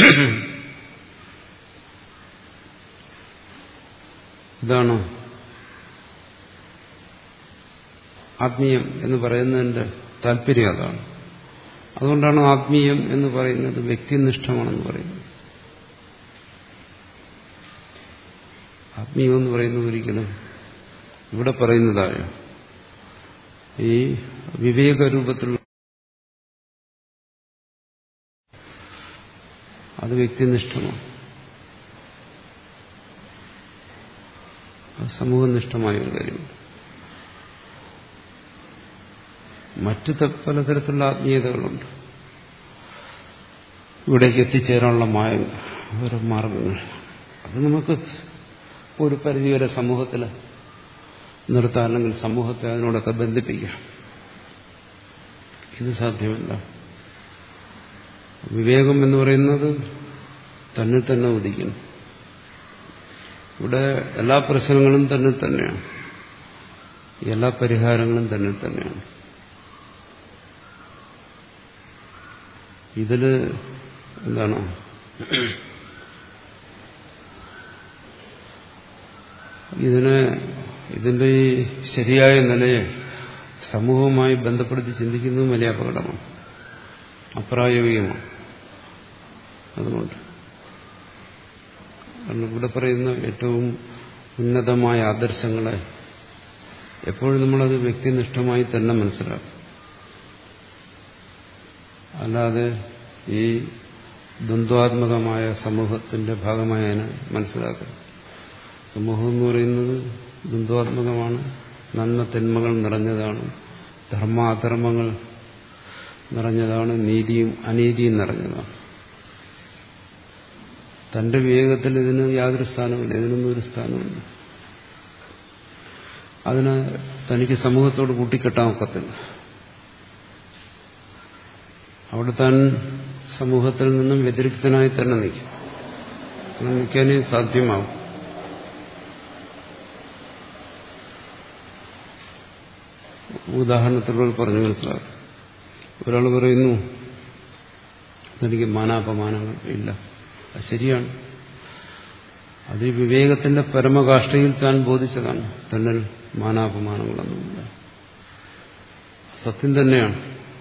ഇതാണ് ആത്മീയം എന്ന് പറയുന്നതിന്റെ താല്പര്യം. അതാണ്. അതുകൊണ്ടാണ് ആത്മീയം എന്ന് പറയുന്നത് വ്യക്തിനിഷ്ഠമാണെന്ന് പറയുന്നത്. ആത്മീയം എന്ന് പറയുന്നത് ഒരിക്കലും ഇവിടെ പറയുന്നതായ ഈ വിവേകരൂപത്തിലുള്ള അത് വ്യക്തിനിഷ്ഠമാണ്, സമൂഹനിഷ്ഠമായ ഒരു കാര്യമാണ്. മറ്റു പലതരത്തിലുള്ള ആത്മീയതകളുണ്ട്. ഇവിടേക്ക് എത്തിച്ചേരാനുള്ള മായ ഓരോ മാർഗങ്ങൾ, അത് നമുക്ക് ഒരു പരിധിവരെ സമൂഹത്തിൽ നിർത്താൻ, അല്ലെങ്കിൽ സമൂഹത്തെ അതിനോടൊക്കെ ബന്ധിപ്പിക്കാം. ഇത് സാധ്യമല്ല. വിവേകം എന്ന് പറയുന്നത് തന്നിൽ തന്നെ ഉദിക്കുന്നു. ഇവിടെ എല്ലാ പ്രശ്നങ്ങളും തന്നിൽ തന്നെയാണ്, എല്ലാ പരിഹാരങ്ങളും തന്നിൽ തന്നെയാണ്. ഇതില് എന്താണ് ഇതിനെ ഇതിന്റെ ഈ ശരിയായ നിലയെ സമൂഹവുമായി ബന്ധപ്പെടുത്തി ചിന്തിക്കുന്നതും വലിയ അപകടമാണ്, അപ്രായോഗികമാണ്. അതുകൊണ്ട് കാരണം ഇവിടെ പറയുന്ന ഏറ്റവും ഉന്നതമായ ആദർശങ്ങളെ എപ്പോഴും നമ്മളത് വ്യക്തിനിഷ്ഠമായി തന്നെ മനസ്സിലാക്കും. അല്ലാതെ ഈ ദ്വന്ദ്വാത്മകമായ സമൂഹത്തിന്റെ ഭാഗമായി അതിനെ മനസ്സിലാക്കുക. സമൂഹം എന്ന് പറയുന്നത് ദ്വന്ദ്വാത്മകമാണ്, നന്മ തിന്മകൾ നിറഞ്ഞതാണ്, ധർമാധർമ്മങ്ങൾ നിറഞ്ഞതാണ്, നീതിയും അനീതിയും നിറഞ്ഞതാണ്. തന്റെ വിവേകത്തിൽ ഇതിന് യാതൊരു സ്ഥാനമില്ല, ഇതിനൊന്നും ഒരു സ്ഥാനമില്ല. അതിന് തനിക്ക് സമൂഹത്തോട് കൂട്ടിക്കെട്ടാൻ ഒക്കത്തില്ല. അവിടെ താൻ സമൂഹത്തിൽ നിന്നും വ്യതിരിക്തനായി തന്നെ നിൽക്കും. അങ്ങനെ നിൽക്കാനേ സാധ്യമാവും. ഉദാഹരണത്തിലൂടെ പറഞ്ഞു മനസ്സിലാക്കും. ഒരാൾ പറയുന്നു തനിക്ക് മാനാപമാനങ്ങൾ ഇല്ല. അത് ശരിയാണ്. അത് ഈ വിവേകത്തിന്റെ പരമകാഷ്ഠയിൽ താൻ ബോധിച്ചതാണ്. തന്നിൽ മാനാപമാനങ്ങളൊന്നുമില്ല. സത്യം തന്നെയാണ്.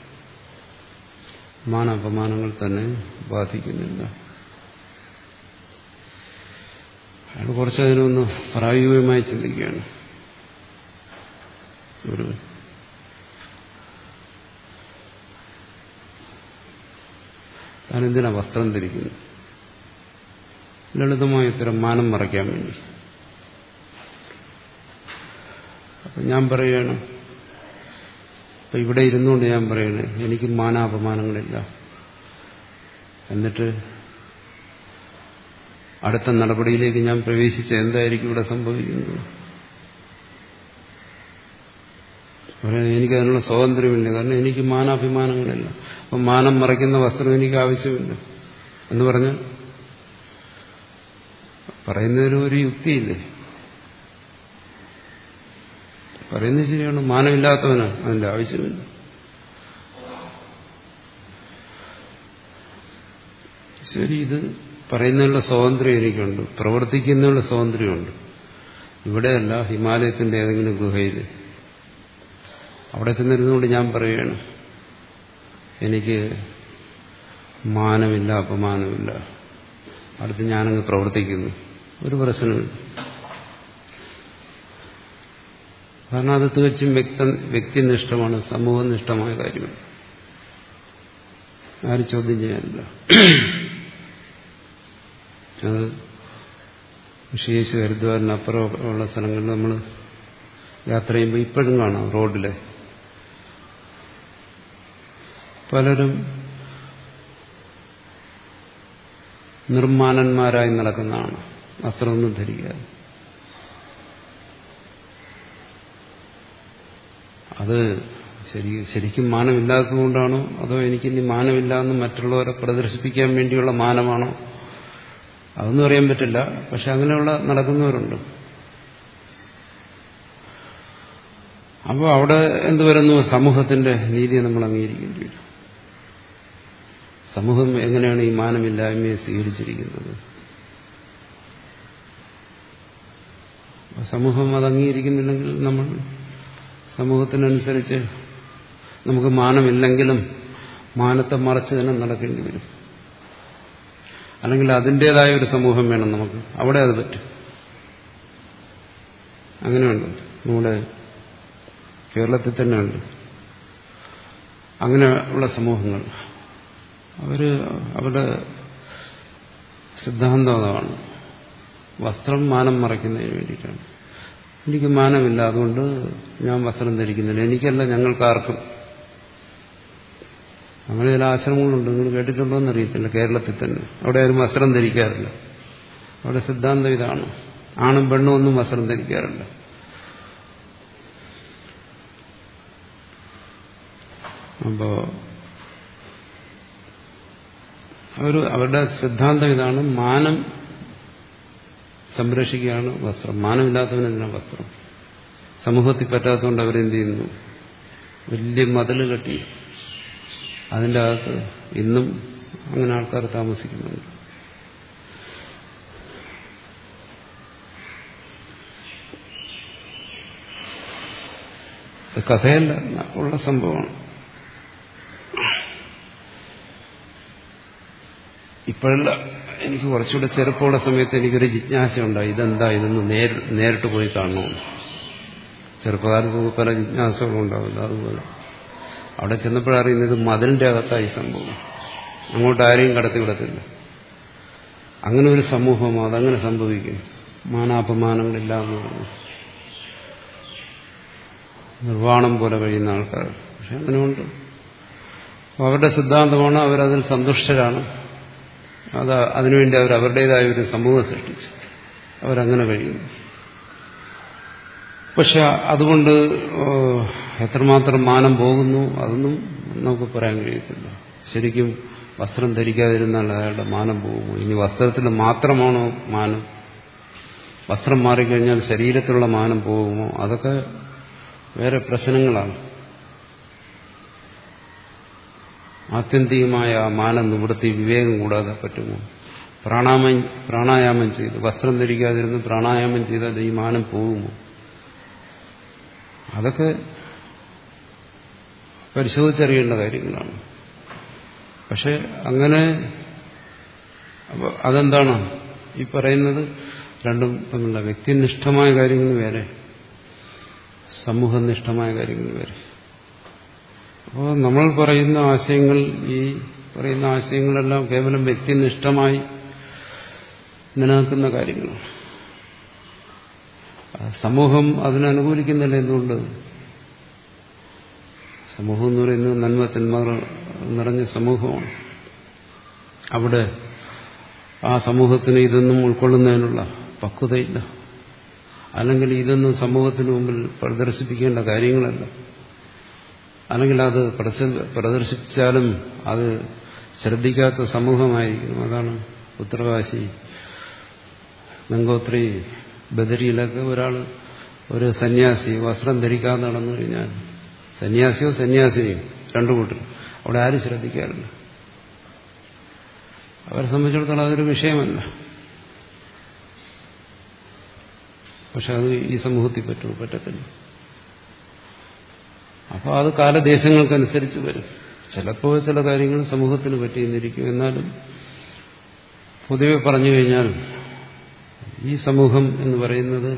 മാനാപമാനങ്ങൾ തന്നെ ബാധിക്കുന്നില്ല. അയാൾ കുറച്ചതിനൊന്ന് പ്രായോഗികമായി ചിന്തിക്കുകയാണ്. ഒരു താനെന്തിനാ വസ്ത്രം ധരിക്കുന്നു? ലളിതമായ ഇത്തരം മാനം മറയ്ക്കാൻ വേണ്ടി. അപ്പൊ ഞാൻ പറയുകയാണ്, അപ്പൊ ഇവിടെ ഇരുന്നുകൊണ്ട് ഞാൻ പറയണേ എനിക്ക് മാനാപമാനങ്ങളില്ല. എന്നിട്ട് അടുത്ത നടപടിയിലേക്ക് ഞാൻ പ്രവേശിച്ച എന്തായിരിക്കും ഇവിടെ സംഭവിക്കുന്നത്? എനിക്കതിനുള്ള സ്വാതന്ത്ര്യമില്ല, കാരണം എനിക്ക് മാനാഭിമാനങ്ങളില്ല. അപ്പം മാനം മറയ്ക്കുന്ന വസ്ത്രം എനിക്ക് ആവശ്യമില്ല എന്ന് പറഞ്ഞാൽ പറയുന്നതിന് ഒരു യുക്തിയില്ലേ? പറയുന്നത് ശരിയാണ്. മാനമില്ലാത്തവനാണ്, അതിന്റെ ആവശ്യമില്ല. ശരി, ഇത് പറയുന്നതിനുള്ള സ്വാതന്ത്ര്യം എനിക്കുണ്ട്, പ്രവർത്തിക്കുന്നതിനുള്ള സ്വാതന്ത്ര്യമുണ്ട്. ഇവിടെയല്ല, ഹിമാലയത്തിന്റെ ഏതെങ്കിലും ഗുഹയിൽ അവിടെ ചെന്നിരുന്നുകൊണ്ട് ഞാൻ പറയുകയാണ് എനിക്ക് മാനമില്ല, അപമാനമില്ല, അടുത്ത് ഞാനങ്ങ് പ്രവർത്തിക്കുന്നു, ഒരു പ്രശ്നമില്ല. കാരണം അത് തികച്ചും വ്യക്ത വ്യക്തിനിഷ്ഠമാണ്, സമൂഹനിഷ്ഠമായ കാര്യമാണ്. ആരും ചോദ്യം ചെയ്യാനില്ല. അത് ഋഷികേശ്, ഹരിദ്വാറിനപ്പുറമുള്ള സ്ഥലങ്ങളിൽ നമ്മൾ യാത്ര ചെയ്യുമ്പോൾ ഇപ്പോഴും കാണാം റോഡിലെ പലരും നിർമ്മാനന്മാരായി നടക്കുന്നതാണ്, വസ്ത്രമൊന്നും ധരിക്കാതെ. അത് ശരി ശരിക്കും മാനമില്ലാത്തതുകൊണ്ടാണോ അതോ എനിക്കിനി മാനമില്ല എന്ന് മറ്റുള്ളവരെ പ്രദർശിപ്പിക്കാൻ വേണ്ടിയുള്ള മാനമാണോ അതൊന്നും അറിയാൻ പറ്റില്ല. പക്ഷെ അങ്ങനെയുള്ള നടക്കുന്നവരുണ്ട്. അപ്പോൾ അവിടെ എന്ത് വരുന്നു? സമൂഹത്തിന്റെ നീതിയെ നമ്മൾ അംഗീകരിക്കേണ്ടി വരും. സമൂഹം എങ്ങനെയാണ് ഈ മാനമില്ലായ്മയെ സ്വീകരിച്ചിരിക്കുന്നത്? സമൂഹം അത് അംഗീകരിക്കുന്നില്ലെങ്കിൽ നമ്മൾ സമൂഹത്തിനനുസരിച്ച് നമുക്ക് മാനമില്ലെങ്കിലും മാനത്തെ മറച്ച് തന്നെ നടക്കേണ്ടി വരും. അല്ലെങ്കിൽ അതിൻ്റെതായ ഒരു സമൂഹം വേണം നമുക്ക്, അവിടെ അത് പറ്റും. അങ്ങനെയുണ്ട്, നമ്മുടെ കേരളത്തിൽ തന്നെ ഉണ്ട് അങ്ങനെയുള്ള സമൂഹങ്ങൾ. അവര് അവരുടെ സിദ്ധാന്തം അതാണ്, വസ്ത്രം മാനം മറയ്ക്കുന്നതിന് വേണ്ടിയിട്ടാണ്. എനിക്ക് മാനമില്ല, അതുകൊണ്ട് ഞാൻ വസ്ത്രം ധരിക്കുന്നില്ല. എനിക്കല്ല, ഞങ്ങൾക്കാർക്കും. അങ്ങനെ ചില ആശ്രമങ്ങളുണ്ട്, നിങ്ങൾ കേട്ടിട്ടുണ്ടോ എന്നറിയത്തില്ല, കേരളത്തിൽ തന്നെ. അവിടെ ആരും വസ്ത്രം ധരിക്കാറില്ല. അവിടെ സിദ്ധാന്തം ഇതാണ്, ആണും പെണ്ണും ഒന്നും വസ്ത്രം ധരിക്കാറില്ല. അപ്പോ അവർ അവരുടെ സിദ്ധാന്തം ഇതാണ്, മാനം സംരക്ഷിക്കുകയാണ് വസ്ത്രം. മാനമില്ലാത്തവനെന്തിനാണ് വസ്ത്രം? സമൂഹത്തിൽ പറ്റാത്തതുകൊണ്ട് അവരെന്ത് ചെയ്യുന്നു? വലിയ മതിൽ കെട്ടി അതിൻ്റെ അകത്ത് ഇന്നും അങ്ങനെ ആൾക്കാർ താമസിക്കുന്നുണ്ട്. കഥയല്ല, ഉള്ള സംഭവമാണ്. ഇപ്പോഴല്ല, എനിക്ക് കുറച്ചുകൂടെ ചെറുപ്പമുള്ള സമയത്ത് എനിക്കൊരു ജിജ്ഞാസ ഉണ്ടായി, ഇതെന്താ ഇതൊന്ന് നേരി നേരിട്ട് പോയി കാണണമെന്ന്. ചെറുപ്പകാലത്ത് പല ജിജ്ഞാസകളും ഉണ്ടാവില്ല. അതുപോലെ അവിടെ ചെന്നപ്പോഴറിയുന്നത് മതിലിന്റെ അകത്തായി സംഭവം, അങ്ങോട്ട് ആരെയും കടത്തി വിടത്തില്ല. അങ്ങനെ ഒരു സമൂഹം അതങ്ങനെ സംഭവിക്കും, മാനാപമാനങ്ങളില്ല എന്ന് പറഞ്ഞു നിർവ്വാണം പോലെ കഴിയുന്ന ആൾക്കാർ. പക്ഷെ അങ്ങനെയുണ്ട്. അവരുടെ സിദ്ധാന്തമാണ്, അവരതിൽ സന്തുഷ്ടരാണ്. അത് അതിനുവേണ്ടി അവർ അവരുടേതായ ഒരു സമൂഹം സൃഷ്ടിച്ചു, അവരങ്ങനെ കഴിയുന്നു. പക്ഷെ അതുകൊണ്ട് എത്രമാത്രം മാനം പോകുന്നു അതൊന്നും നമുക്ക് പറയാൻ കഴിയത്തില്ല. ശരിക്കും വസ്ത്രം ധരിക്കാതിരുന്നാൽ അയാളുടെ മാനം പോകുമോ? ഇനി വസ്ത്രത്തിൽ മാത്രമാണോ മാനം? വസ്ത്രം മാറിക്കഴിഞ്ഞാൽ ശരീരത്തിലുള്ള മാനം പോകുമോ? അതൊക്കെ വേറെ പ്രശ്നങ്ങളാണ്. ആത്യന്തികമായ മാനം നിവൃത്തി വിവേകം കൂടാതെ പറ്റുമോ? പ്രാണായാമം പ്രാണായാമം ചെയ്ത് വസ്ത്രം ധരിക്കാതിരുന്ന് പ്രാണായാമം ചെയ്താൽ ഈ മാനം പോകുമോ? അതൊക്കെ പരിശോധിച്ചറിയേണ്ട കാര്യങ്ങളാണ്. പക്ഷെ അങ്ങനെ അതെന്താണ് ഈ പറയുന്നത്? രണ്ടും തമ്മിലുള്ള വ്യക്തിനിഷ്ഠമായ കാര്യങ്ങൾ വേറെ, സമൂഹനിഷ്ഠമായ കാര്യങ്ങൾ വേറെ. അപ്പോൾ നമ്മൾ പറയുന്ന ആശയങ്ങൾ, ഈ പറയുന്ന ആശയങ്ങളെല്ലാം കേവലം വ്യക്തിനിഷ്ഠമായി നിലനിൽക്കുന്ന കാര്യങ്ങളാണ്. സമൂഹം അതിനനുകൂലിക്കുന്നില്ല. എന്തുകൊണ്ട്? സമൂഹം എന്ന് പറയുന്നത് നന്മ തിന്മകൾ നിറഞ്ഞ സമൂഹമാണ്. അവിടെ ആ സമൂഹത്തിന് ഇതൊന്നും ഉൾക്കൊള്ളുന്നതിനുള്ള പക്വതയില്ല. അല്ലെങ്കിൽ ഇതൊന്നും സമൂഹത്തിന് മുമ്പിൽ പ്രദർശിപ്പിക്കേണ്ട കാര്യങ്ങളല്ല. അല്ലെങ്കിൽ അത് പ്രദർശിപ്പിച്ചാലും അത് ശ്രദ്ധിക്കാത്ത സമൂഹമായിരിക്കും. അതാണ് ഉത്തരകാശി, ഗംഗോത്രി, ബദരിയിലൊക്കെ ഒരാൾ, ഒരു സന്യാസി വസ്ത്രം ധരിക്കാതെ നടന്നു കഴിഞ്ഞാൽ, സന്യാസിയോ സന്യാസിനിയോ രണ്ടു കൂട്ടരും, അവിടെ ആരും ശ്രദ്ധിക്കാറില്ല. അവരെ സംബന്ധിച്ചിടത്തോളം അതൊരു വിഷയമല്ല. പക്ഷെ അത് ഈ സമൂഹത്തിൽ പറ്റുമോ? പറ്റത്തില്ല. അപ്പോൾ അത് കാലദേശങ്ങൾക്കനുസരിച്ച് വരും. ചിലപ്പോൾ ചില കാര്യങ്ങൾ സമൂഹത്തിന് പറ്റിയെന്നിരിക്കും. എന്നാലും പൊതുവെ പറഞ്ഞു കഴിഞ്ഞാൽ ഈ സമൂഹം എന്ന് പറയുന്നത്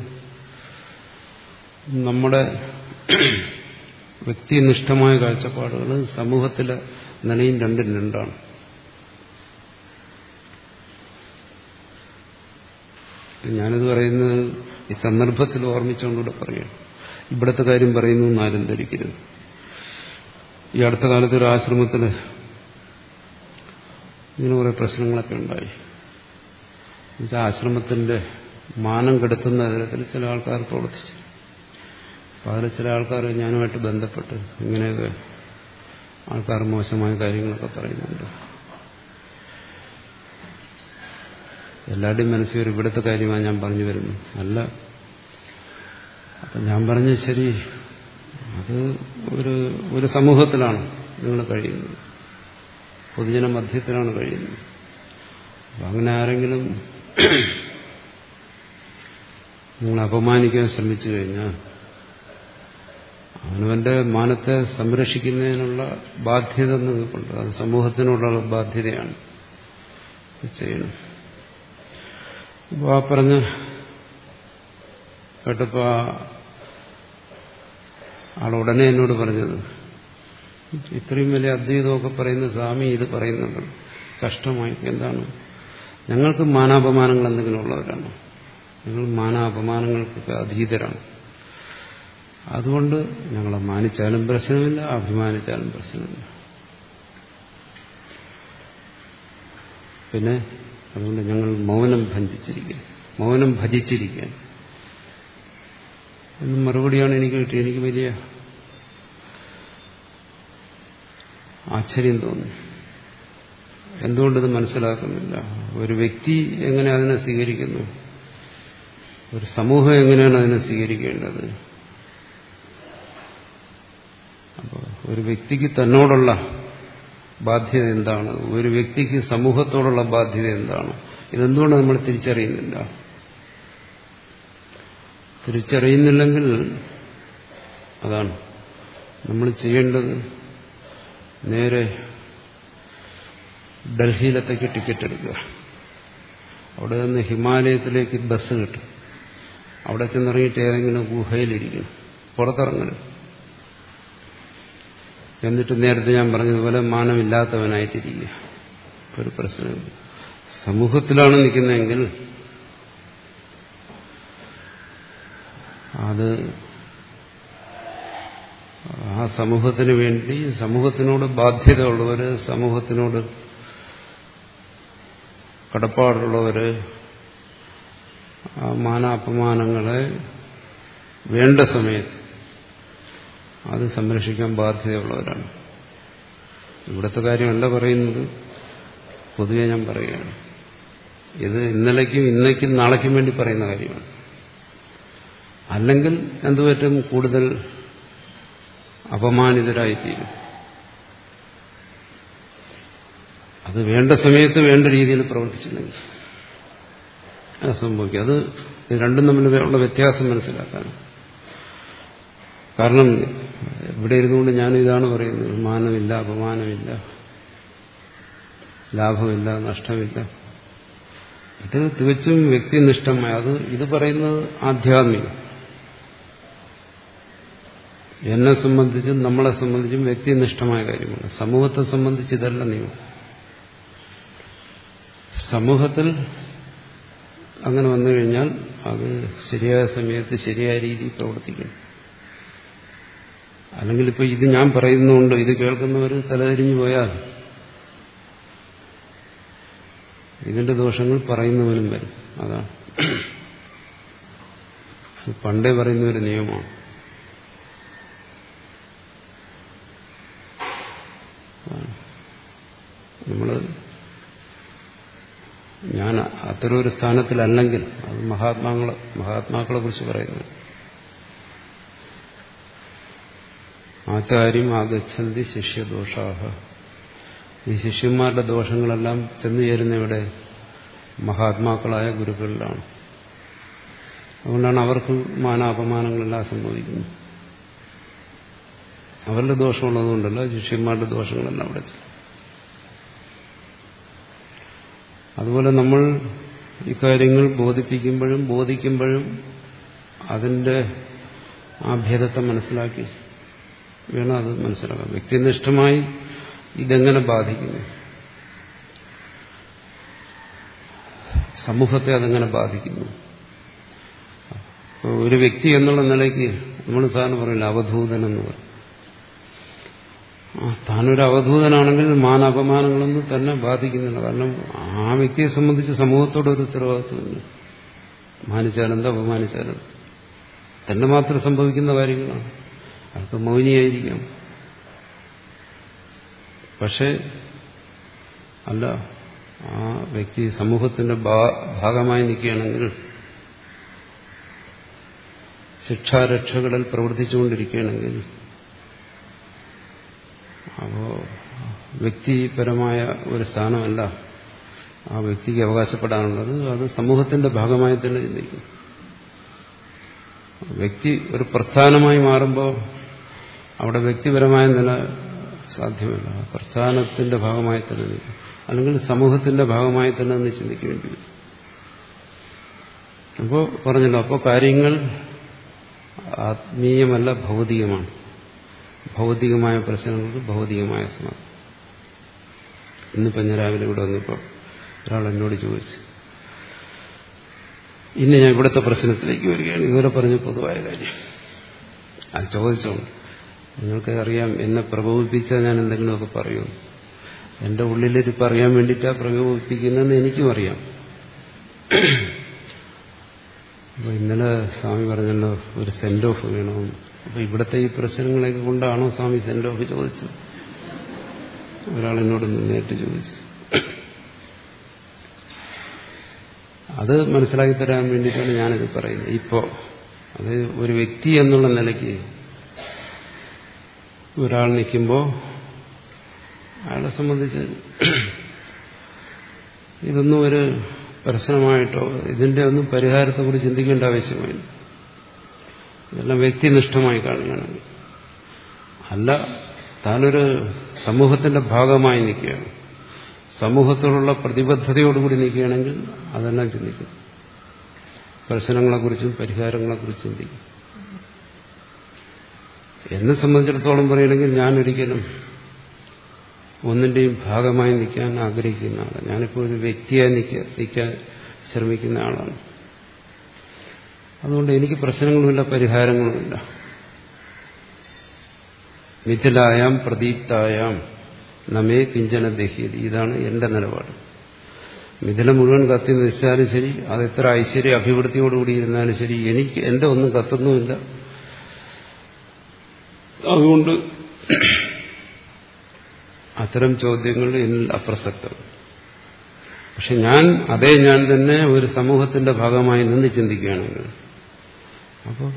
നമ്മുടെ വ്യക്തിനിഷ്ഠമായ കാഴ്ചപ്പാടുകൾ സമൂഹത്തിലെ നിലയും രണ്ടും രണ്ടാണ്. ഞാനിത് പറയുന്നത് ഈ സന്ദർഭത്തിൽ ഓർമ്മിച്ചുകൊണ്ടുകൂടെ പറയുകയാണ്. ഇവിടുത്തെ കാര്യം പറയുന്നു എന്നാരും ധരിക്കരുത്. ഈ അടുത്ത കാലത്ത് ഒരു ആശ്രമത്തിൽ ഇങ്ങനെ കുറെ പ്രശ്നങ്ങളൊക്കെ ഉണ്ടായി. ആശ്രമത്തിന്റെ മാനം കെടുത്തുന്ന തരത്തിൽ ചില ആൾക്കാർ പ്രവർത്തിച്ചു. അപ്പോൾ അതിൽ ചില ആൾക്കാർ ഞാനുമായിട്ട് ബന്ധപ്പെട്ട് ഇങ്ങനെയൊക്കെ ആൾക്കാർ മോശമായ കാര്യങ്ങളൊക്കെ പറയുന്നുണ്ട്. എല്ലാവരുടെയും മനസ്സിൽ ഒരു ഇവിടുത്തെ കാര്യമാണ് ഞാൻ പറഞ്ഞു വരുന്നു അല്ല. അപ്പം ഞാൻ പറഞ്ഞു ശരി, അത് ഒരു ഒരു സമൂഹത്തിലാണ് നിങ്ങൾ കഴിയുന്നത്, പൊതുജന മധ്യത്തിലാണ് കഴിയുന്നത്. അപ്പം അങ്ങനെ ആരെങ്കിലും നിങ്ങൾ അപമാനിക്കാൻ ശ്രമിച്ചു കഴിഞ്ഞാൽ അവനവന്റെ മാനത്തെ സംരക്ഷിക്കുന്നതിനുള്ള ബാധ്യത നിങ്ങൾക്കുണ്ട്. അത് സമൂഹത്തിനോടുള്ള ബാധ്യതയാണ് ചെയ്യണം. അപ്പോൾ ആ പറഞ്ഞ് കേട്ടപ്പോൾ ആളുടനെ എന്നോട് പറഞ്ഞത്, ഇത്രയും വലിയ അദ്വൈതമൊക്കെ പറയുന്ന സ്വാമി ഇത് പറയുന്നുണ്ട്, കഷ്ടമായി. എന്താണ്? ഞങ്ങൾക്ക് മാനാപമാനങ്ങൾ എന്തെങ്കിലും ഉള്ളവരാണ്, ഞങ്ങൾ മാനാപമാനങ്ങൾക്കൊക്കെ അതീതരാണ്. അതുകൊണ്ട് ഞങ്ങളെ മാനിച്ചാലും പ്രശ്നമില്ല, അഭിമാനിച്ചാലും പ്രശ്നമില്ല. പിന്നെ അതുകൊണ്ട് ഞങ്ങൾ മൗനം ഭഞ്ജിച്ചിരിക്കുക മൗനം ഭജിച്ചിരിക്കുക എന്ന മറുപടിയാണ് എനിക്ക് കിട്ടിയത്. എനിക്ക് വലിയ ആശ്ചര്യം തോന്നി. എന്തുകൊണ്ടിത് മനസ്സിലാക്കുന്നില്ല? ഒരു വ്യക്തി എങ്ങനെ അതിനെ സ്വീകരിക്കുന്നു, ഒരു സമൂഹം എങ്ങനെയാണ് അതിനെ സ്വീകരിക്കേണ്ടത്? അപ്പോൾ ഒരു വ്യക്തിക്ക് തന്നോടുള്ള ബാധ്യത എന്താണ്, ഒരു വ്യക്തിക്ക് സമൂഹത്തോടുള്ള ബാധ്യത എന്താണ്, ഇതെന്തുകൊണ്ട് നമ്മൾ തിരിച്ചറിയുന്നില്ല? തിരിച്ചറിയുന്നില്ലെങ്കിൽ അതാണ് നമ്മൾ ചെയ്യേണ്ടത്. നേരെ ഡൽഹിയിലത്തേക്ക് ടിക്കറ്റ് എടുക്കുക, അവിടെ നിന്ന് ഹിമാലയത്തിലേക്ക് ബസ് കിട്ടും, അവിടെ ചെന്നിറങ്ങിയിട്ട് ഏതെങ്കിലും ഗുഹയിലിരിക്കണം, പുറത്തിറങ്ങരുത്. എന്നിട്ട് നേരത്തെ ഞാൻ പറഞ്ഞതുപോലെ മാനമില്ലാത്തവനായിട്ടിരിക്കുക. ഒരു പ്രശ്നമില്ല. സമൂഹത്തിലാണ് നിൽക്കുന്നതെങ്കിൽ അത് ആ സമൂഹത്തിന് വേണ്ടി സമൂഹത്തിനോട് ബാധ്യതയുള്ളവര്, സമൂഹത്തിനോട് കടപ്പാടുള്ളവര് ആ മാനാപമാനങ്ങളെ വേണ്ട സമയത്ത് അത് സംരക്ഷിക്കാൻ ബാധ്യതയുള്ളവരാണ്. ഇവിടുത്തെ കാര്യമല്ല പറയുന്നത്, പൊതുവെ ഞാൻ പറയുകയാണ്. ഇത് ഇന്നലേക്കും ഇന്നേക്കും നാളേക്കും വേണ്ടി പറയുന്ന കാര്യമാണ്. അല്ലെങ്കിൽ എന്തുപറ്റും? കൂടുതൽ അപമാനിതരായിത്തീരും. അത് വേണ്ട സമയത്ത് വേണ്ട രീതിയിൽ പ്രവർത്തിച്ചില്ലെങ്കിൽ അത് സംഭവിക്കും. അത് രണ്ടും തമ്മിലുള്ള വ്യത്യാസം മനസ്സിലാക്കാനും. കാരണം ഇവിടെ ഇരുന്നുകൊണ്ട് ഞാൻ ഇതാണ് പറയുന്നത്, മാനമില്ല, അപമാനമില്ല, ലാഭമില്ല, നഷ്ടമില്ല. ഇത് തികച്ചും വ്യക്തിനിഷ്ഠമായ, അത് ഇത് പറയുന്നത് ആധ്യാത്മികം. എന്നെ സംബന്ധിച്ചും നമ്മളെ സംബന്ധിച്ചും വ്യക്തിനിഷ്ഠമായ കാര്യമാണ്. സമൂഹത്തെ സംബന്ധിച്ച് ഇതല്ല നിയമം. സമൂഹത്തിൽ അങ്ങനെ വന്നു കഴിഞ്ഞാൽ അത് ശരിയായ സമയത്ത് ശരിയായ രീതിയിൽ പ്രവർത്തിക്കണം. അല്ലെങ്കിൽ ഇപ്പൊ ഇത് ഞാൻ പറയുന്നുണ്ട്, ഇത് കേൾക്കുന്നവർ തലതിരിഞ്ഞു പോയാൽ ഇതിന്റെ ദോഷങ്ങൾ പറയുന്നവനും വരും. അതാണ് പണ്ടേ പറയുന്ന ഒരു നിയമമാണ്. നമ്മള് ഞാൻ അത്തരം ഒരു സ്ഥാനത്തിലല്ലെങ്കിൽ, അത് മഹാത്മാക്കളെ മഹാത്മാക്കളെ കുറിച്ച് പറയുന്നു. ആചാര്യം ആഗച്ഛന്തി ശിഷ്യദോഷാഹ. ഈ ശിഷ്യന്മാരുടെ ദോഷങ്ങളെല്ലാം ചെന്നു ചേരുന്ന ഇവിടെ മഹാത്മാക്കളായ ഗുരുക്കളിലാണ്. അതുകൊണ്ടാണ് അവർക്ക് മാനാപമാനങ്ങളെല്ലാം സംഭവിക്കുന്നത്. അവരുടെ ദോഷമുള്ളതുകൊണ്ടല്ല, ശിഷ്യന്മാരുടെ ദോഷങ്ങളെല്ലാം അവിടെ ചെയ്യും. അതുപോലെ നമ്മൾ ഇക്കാര്യങ്ങൾ ബോധിപ്പിക്കുമ്പോഴും ബോധിക്കുമ്പോഴും അതിൻ്റെ ആ ഭേദത്തെ മനസ്സിലാക്കി വേണം അത് മനസ്സിലാക്കാം. വ്യക്തിനിഷ്ഠമായി ഇതെങ്ങനെ ബാധിക്കുന്നു, സമൂഹത്തെ അതെങ്ങനെ ബാധിക്കുന്നു. ഒരു വ്യക്തി എന്നുള്ള നിലയ്ക്ക് നമ്മൾ സാധാരണ പറയില്ല അവധൂതൻ എന്ന് പറയും. താനൊരു അവധൂതനാണെങ്കിൽ മാനാപമാനങ്ങളൊന്നും തന്നെ ബാധിക്കുന്നില്ല. കാരണം ആ വ്യക്തിയെ സംബന്ധിച്ച് സമൂഹത്തോടൊരു ഉത്തരവാദിത്വമില്ല. മാനിച്ചാലെന്താ അപമാനിച്ചാലെന്താ, തന്നെ മാത്രം സംഭവിക്കുന്ന കാര്യങ്ങളാണ്. അയാൾക്ക് മൗനിയായിരിക്കാം. പക്ഷേ അല്ല, ആ വ്യക്തി സമൂഹത്തിന്റെ ഭാഗമായി നിൽക്കുകയാണെങ്കിൽ, ശിക്ഷാരക്ഷകളിൽ പ്രവർത്തിച്ചുകൊണ്ടിരിക്കുകയാണെങ്കിൽ, അപ്പോ വ്യക്തിപരമായ ഒരു സ്ഥാനമല്ല ആ വ്യക്തിക്ക് അവകാശപ്പെടാനുള്ളത്. അത് സമൂഹത്തിന്റെ ഭാഗമായി തന്നെ ചിന്തിക്കും. വ്യക്തി ഒരു പ്രസ്ഥാനമായി മാറുമ്പോൾ അവിടെ വ്യക്തിപരമായ നില സാധ്യമല്ല. പ്രസ്ഥാനത്തിന്റെ ഭാഗമായി തന്നെ നിൽക്കും, അല്ലെങ്കിൽ സമൂഹത്തിന്റെ ഭാഗമായി തന്നെ ഒന്ന് ചിന്തിക്കേണ്ടി വരും. അപ്പോൾ പറഞ്ഞല്ലോ, അപ്പോൾ കാര്യങ്ങൾ ആത്മീയമല്ല, ഭൗതികമാണ്. ഭൗതികമായ പ്രശ്നങ്ങൾക്ക് ഭൗതികമായ സമാധാനം. ഇന്നിപ്പോൾ ഞാൻ രാവിലെ ഇവിടെ വന്നപ്പോൾ ഒരാൾ എന്നോട് ചോദിച്ചു, ഇന്ന് ഞാൻ ഇവിടുത്തെ പ്രശ്നത്തിലേക്ക് വരികയാണ്. ഇതുവരെ പറഞ്ഞ പൊതുവായ കാര്യം അത് ചോദിച്ചോണ്ട്, നിങ്ങൾക്ക് അറിയാം എന്നെ പ്രകോപിപ്പിച്ചാൽ ഞാൻ എന്തെങ്കിലുമൊക്കെ പറയൂ. എൻ്റെ ഉള്ളിലിരിപ്പ് അറിയാൻ വേണ്ടിയിട്ടാണ് പ്രകോപിപ്പിക്കുന്നതെന്ന് എനിക്കും അറിയാം. അപ്പോൾ ഇന്നലെ സ്വാമി പറഞ്ഞല്ലോ ഒരു സെൻഡ് ഓഫ് വേണമെന്ന്. അപ്പോൾ ഇവിടുത്തെ ഈ പ്രശ്നങ്ങളൊക്കെ കൊണ്ടാണോ സ്വാമി സെൻഡ് ഓഫ് ചോദിച്ചത്? ഒരാളെന്നോട് നേരിട്ട് ചോദിച്ചു. അത് മനസ്സിലാക്കി തരാൻ വേണ്ടിയിട്ടാണ് ഞാനിത് പറയുന്നത്. ഇപ്പോൾ അത് ഒരു വ്യക്തി എന്നുള്ള നിലയ്ക്ക് ഒരാൾ നിൽക്കുമ്പോൾ അയാളെ സംബന്ധിച്ച് ഇതൊന്നും ഒരു പ്രശ്നമായിട്ടോ ഇതിന്റെ ഒന്നും പരിഹാരത്തെക്കുറിച്ച് ചിന്തിക്കേണ്ട ആവശ്യമില്ല. ഇതെല്ലാം വ്യക്തിനിഷ്ഠമായി കാണുകയാണെങ്കിൽ. അല്ല, താനൊരു സമൂഹത്തിന്റെ ഭാഗമായി നിൽക്കുകയാണ്, സമൂഹത്തോടുള്ള പ്രതിബദ്ധതയോടുകൂടി നിൽക്കുകയാണെങ്കിൽ അതെല്ലാം ചിന്തിക്കും. പ്രശ്നങ്ങളെക്കുറിച്ചും പരിഹാരങ്ങളെക്കുറിച്ചും ചിന്തിക്കും. എന്നെ സംബന്ധിച്ചിടത്തോളം പറയുകയാണെങ്കിൽ ഞാനൊരിക്കലും ഒന്നിന്റെയും ഭാഗമായി നിൽക്കാൻ ആഗ്രഹിക്കുന്ന ആളാണ്. ഞാനിപ്പോൾ ഒരു വ്യക്തിയായി നിൽക്കാൻ നിൽക്കാൻ ശ്രമിക്കുന്ന ആളാണ്. അതുകൊണ്ട് എനിക്ക് പ്രശ്നങ്ങളുമില്ല, പരിഹാരങ്ങളുമില്ല. മിഥിലായാം പ്രദീപ്തായാം നമേ കിഞ്ചന ദഹ്യതി, ഇതാണ് എന്റെ നിലപാട്. മിഥില മുഴുവൻ കത്തി നശിച്ചാലും ശരി, അത് എത്ര ഐശ്വര്യ അഭിവൃദ്ധിയോടുകൂടി ഇരുന്നാലും ശരി, എനിക്ക് എന്റെ ഒന്നും കത്തുന്നുമില്ല. അതുകൊണ്ട് അത്തരം ചോദ്യങ്ങൾ എന്നിൽ അപ്രസക്തം. പക്ഷെ ഞാൻ അതേ ഞാൻ തന്നെ ഒരു സമൂഹത്തിന്റെ ഭാഗമായി നിന്ന് ചിന്തിക്കുകയാണെങ്കിൽ അപ്പോൾ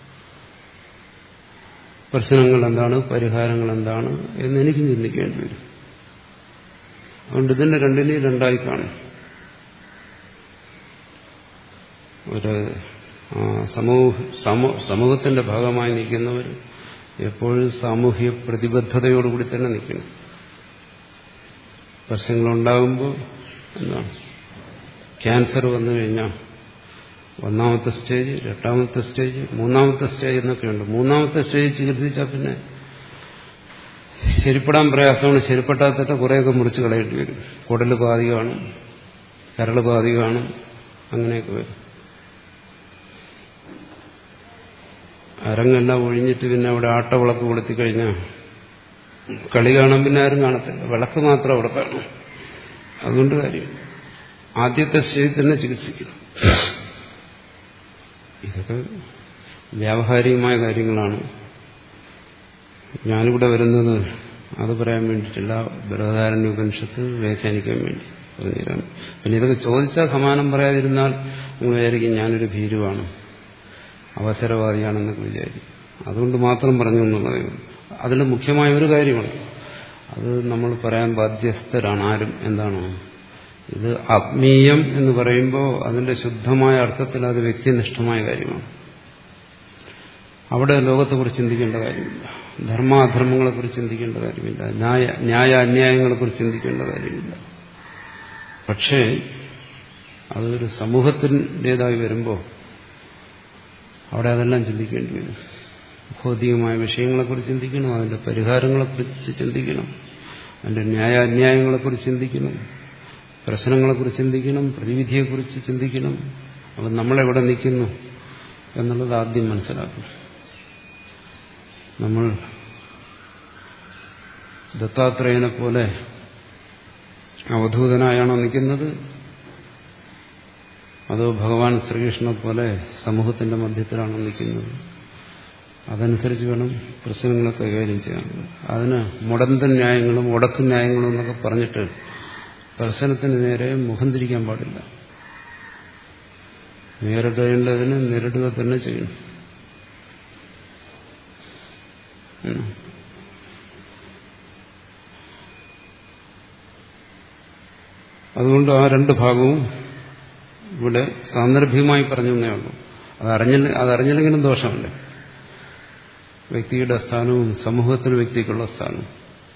പ്രശ്നങ്ങൾ എന്താണ്, പരിഹാരങ്ങൾ എന്താണ് എന്ന് എനിക്കും ചിന്തിക്കേണ്ടി വരും. അതുകൊണ്ട് ഇതിന്റെ രണ്ടിനെയും രണ്ടായി കാണും. ഒരു സമൂഹ സമൂഹത്തിന്റെ ഭാഗമായി നിൽക്കുന്നവർ എപ്പോഴും സാമൂഹ്യ പ്രതിബദ്ധതയോടുകൂടി തന്നെ നിൽക്കണം. പ്രശ്നങ്ങളുണ്ടാകുമ്പോൾ എന്താണ്, ക്യാൻസർ വന്നു കഴിഞ്ഞാൽ ഒന്നാമത്തെ സ്റ്റേജ്, രണ്ടാമത്തെ സ്റ്റേജ്, മൂന്നാമത്തെ സ്റ്റേജ് എന്നൊക്കെയുണ്ട്. മൂന്നാമത്തെ സ്റ്റേജ് ചികിത്സിച്ചാൽ പിന്നെ ശരിപ്പെടാൻ പ്രയാസമാണ്. ശരിപ്പെട്ടാൽ തന്നെ കുറേയൊക്കെ മുറിച്ച് കളയേണ്ടി വരും. കുടല് പാതി കാണും, കരള് പാതി കാണും, അങ്ങനെയൊക്കെ വരും. അരങ്ങെല്ലാം ഒഴിഞ്ഞിട്ട് പിന്നെ അവിടെ ആട്ടവിളക്ക് കൊളുത്തിക്കഴിഞ്ഞാൽ കളി കാണാൻ പിന്നെ ആരും കാണത്തില്ല, വിളക്ക് മാത്രം അവിടെ കാണും. അതുകൊണ്ട് കാര്യം ആദ്യത്തെ സ്റ്റേജിൽ തന്നെ ചികിത്സിക്കണം. ഇതൊക്കെ വ്യാവഹാരികമായ കാര്യങ്ങളാണ്. ഞാനിവിടെ വരുന്നത് അത് പറയാൻ വേണ്ടിയിട്ടില്ല, ബൃഹദാരണ്യ ഉപനിഷത്ത് വ്യാഖ്യാനിക്കാൻ വേണ്ടി പറഞ്ഞുതരാൻ. പിന്നെ ഇതൊക്കെ ചോദിച്ചാൽ സമാനം പറയാതിരുന്നാൽ നിങ്ങൾ വിചാരിക്കും ഞാനൊരു ഭീരുവാണ്, അവസരവാദിയാണെന്നൊക്കെ വിചാരിക്കും. അതുകൊണ്ട് മാത്രം പറഞ്ഞു എന്നുള്ളതേ ഉള്ളൂ. അതിൽ മുഖ്യമായ ഒരു കാര്യമാണ്, അത് നമ്മൾ പറയാൻ ബാധ്യസ്ഥരാണ്. ആരും എന്താണോ ഇത് ആത്മീയം എന്ന് പറയുമ്പോൾ അതിന്റെ ശുദ്ധമായ അർത്ഥത്തിൽ അത് വ്യക്തിനിഷ്ഠമായ കാര്യമാണ്. അവിടെ ലോകത്തെക്കുറിച്ച് ചിന്തിക്കേണ്ട കാര്യമില്ല, ധർമാധർമ്മങ്ങളെക്കുറിച്ച് ചിന്തിക്കേണ്ട കാര്യമില്ല, ന്യായ ന്യായ അന്യായങ്ങളെക്കുറിച്ച് ചിന്തിക്കേണ്ട കാര്യമില്ല. പക്ഷേ അതൊരു സമൂഹത്തിൻ്റെതായി വരുമ്പോൾ അവിടെ അതെല്ലാം ചിന്തിക്കേണ്ടി വരും. ഭൗതികമായ വിഷയങ്ങളെക്കുറിച്ച് ചിന്തിക്കണം, അതിൻ്റെ പരിഹാരങ്ങളെക്കുറിച്ച് ചിന്തിക്കണം, അതിൻ്റെ ന്യായ അന്യായങ്ങളെക്കുറിച്ച് ചിന്തിക്കണം, പ്രശ്നങ്ങളെക്കുറിച്ച് ചിന്തിക്കണം, പ്രതിവിധിയെക്കുറിച്ച് ചിന്തിക്കണം. അപ്പം നമ്മളെവിടെ നിൽക്കുന്നു എന്നുള്ളത് ആദ്യം മനസ്സിലാക്കണം. നമ്മൾ ദത്താത്രേയനെ പോലെ അവധൂതനായാണോ നിൽക്കുന്നത്, അതോ ഭഗവാൻ ശ്രീകൃഷ്ണനെ പോലെ സമൂഹത്തിന്റെ മധ്യത്തിലാണോ നിൽക്കുന്നത്? അതനുസരിച്ച് വേണം പ്രശ്നങ്ങളെ കൈകാര്യം ചെയ്യാൻ. അതിന് മുടന്തൻ ന്യായങ്ങളും ഉടക്കൻ ന്യായങ്ങളും എന്നൊക്കെ പറഞ്ഞിട്ട് പ്രശ്നത്തിന് നേരെ മുഖം തിരിക്കാൻ പാടില്ല. നേരിടേണ്ടതിന് നേരിടുക തന്നെ ചെയ്യണം. അതുകൊണ്ട് ആ രണ്ട് ഭാഗവും ഇവിടെ സാന്ദർഭികമായി പറഞ്ഞു എന്നേ ഉള്ളൂ. അതറിഞ്ഞില്ല അതറിഞ്ഞില്ലെങ്കിലും ദോഷമല്ലേ. വ്യക്തിയുടെ സ്ഥാനവും സമൂഹത്തിന് വ്യക്തിക്കുള്ള സ്ഥാനവും.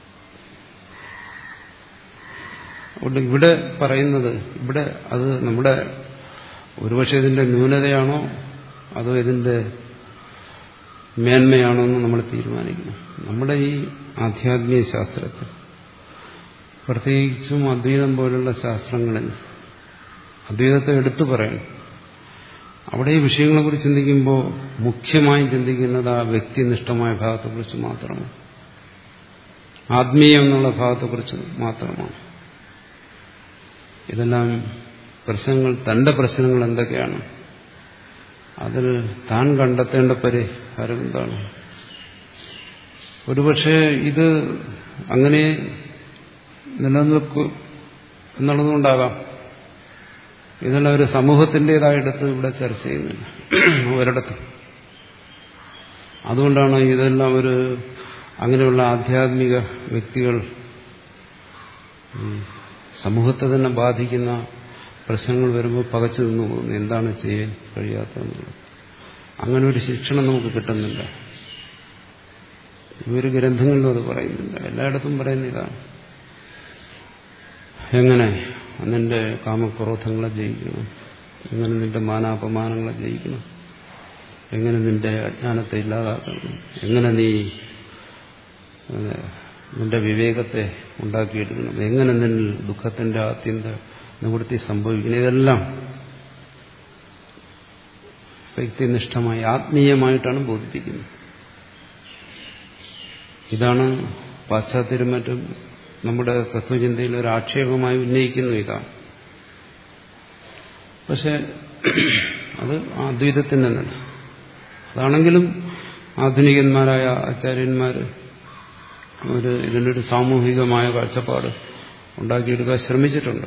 അതുകൊണ്ട് ഇവിടെ പറയുന്നത്, ഇവിടെ അത് നമ്മുടെ ഒരുപക്ഷെ ഇതിന്റെ ന്യൂനതയാണോ അതോ ഇതിന്റെ മേന്മയാണോ എന്ന് നമ്മൾ തീരുമാനിക്കണം. നമ്മുടെ ഈ ആധ്യാത്മിക ശാസ്ത്രത്തിൽ, പ്രത്യേകിച്ചും അദ്വൈതം പോലുള്ള ശാസ്ത്രങ്ങളിൽ അദ്വൈതത്തെ എടുത്തു പറയണം. അവിടെ ഈ വിഷയങ്ങളെക്കുറിച്ച് ചിന്തിക്കുമ്പോൾ മുഖ്യമായും ചിന്തിക്കുന്നത് ആ വ്യക്തിനിഷ്ഠമായ ഭാഗത്തെക്കുറിച്ച് മാത്രമാണ്, ആത്മീയം എന്നുള്ള ഭാഗത്തെക്കുറിച്ച് മാത്രമാണ്. ഇതെല്ലാം പ്രശ്നങ്ങൾ, തന്റെ പ്രശ്നങ്ങൾ എന്തൊക്കെയാണ്, അതിൽ താൻ കണ്ടെത്തേണ്ട പരിഹാരം എന്താണ്. ഒരുപക്ഷെ ഇത് അങ്ങനെ നിലനിൽക്കും എന്നുള്ളതുകൊണ്ടാകാം ഇതെല്ലാം ഒരു സമൂഹത്തിൻ്റെതായെടുത്ത് ഇവിടെ ചർച്ച ചെയ്യുന്നില്ല ഒരിടത്തും. അതുകൊണ്ടാണ് ഇതെല്ലാം ഒരു അങ്ങനെയുള്ള ആധ്യാത്മിക വ്യക്തികൾ സമൂഹത്തെ തന്നെ ബാധിക്കുന്ന പ്രശ്നങ്ങൾ വരുമ്പോൾ പകച്ചു നിന്നു പോകുന്നു. എന്താണ് ചെയ്യാൻ കഴിയാത്തതെന്നുള്ളത്. അങ്ങനെ ഒരു ശിക്ഷണം നമുക്ക് കിട്ടുന്നില്ല. ഈ ഒരു ഗ്രന്ഥങ്ങളിലും അത് പറയുന്നില്ല, എല്ലായിടത്തും പറയുന്ന ഇതാണ്. എങ്ങനെ നിന്റെ കാമക്രോധങ്ങളെ ജയിക്കണം, എങ്ങനെ നിന്റെ മാനാപമാനങ്ങളെ ജയിക്കണം, എങ്ങനെ നിന്റെ അജ്ഞാനത്തെ ഇല്ലാതാക്കണം, എങ്ങനെ നീ നിന്റെ വിവേകത്തെ ഉണ്ടാക്കിയെടുക്കണം, എങ്ങനെ നിന്നിൽ ദുഃഖത്തിന്റെ ആത്യന്ത നിവൃത്തി സംഭവിക്കണം. ഇതെല്ലാം വ്യക്തിനിഷ്ഠമായി ആത്മീയമായിട്ടാണ് ബോധിപ്പിക്കുന്നത്. ഇതാണ് പാശ്ചാത്യരും മറ്റും നമ്മുടെ തത്വചിന്തയിൽ ഒരു ആക്ഷേപമായി ഉന്നയിക്കുന്നു. ഇതാണ്. പക്ഷെ അത് അദ്വൈതത്തിന് തന്നെ. അതാണെങ്കിലും ആധുനികന്മാരായ ആചാര്യന്മാർ ഒരു ഇതിനൊരു സാമൂഹികമായ കാഴ്ചപ്പാട് ഉണ്ടാക്കിയെടുക്കാൻ ശ്രമിച്ചിട്ടുണ്ട്.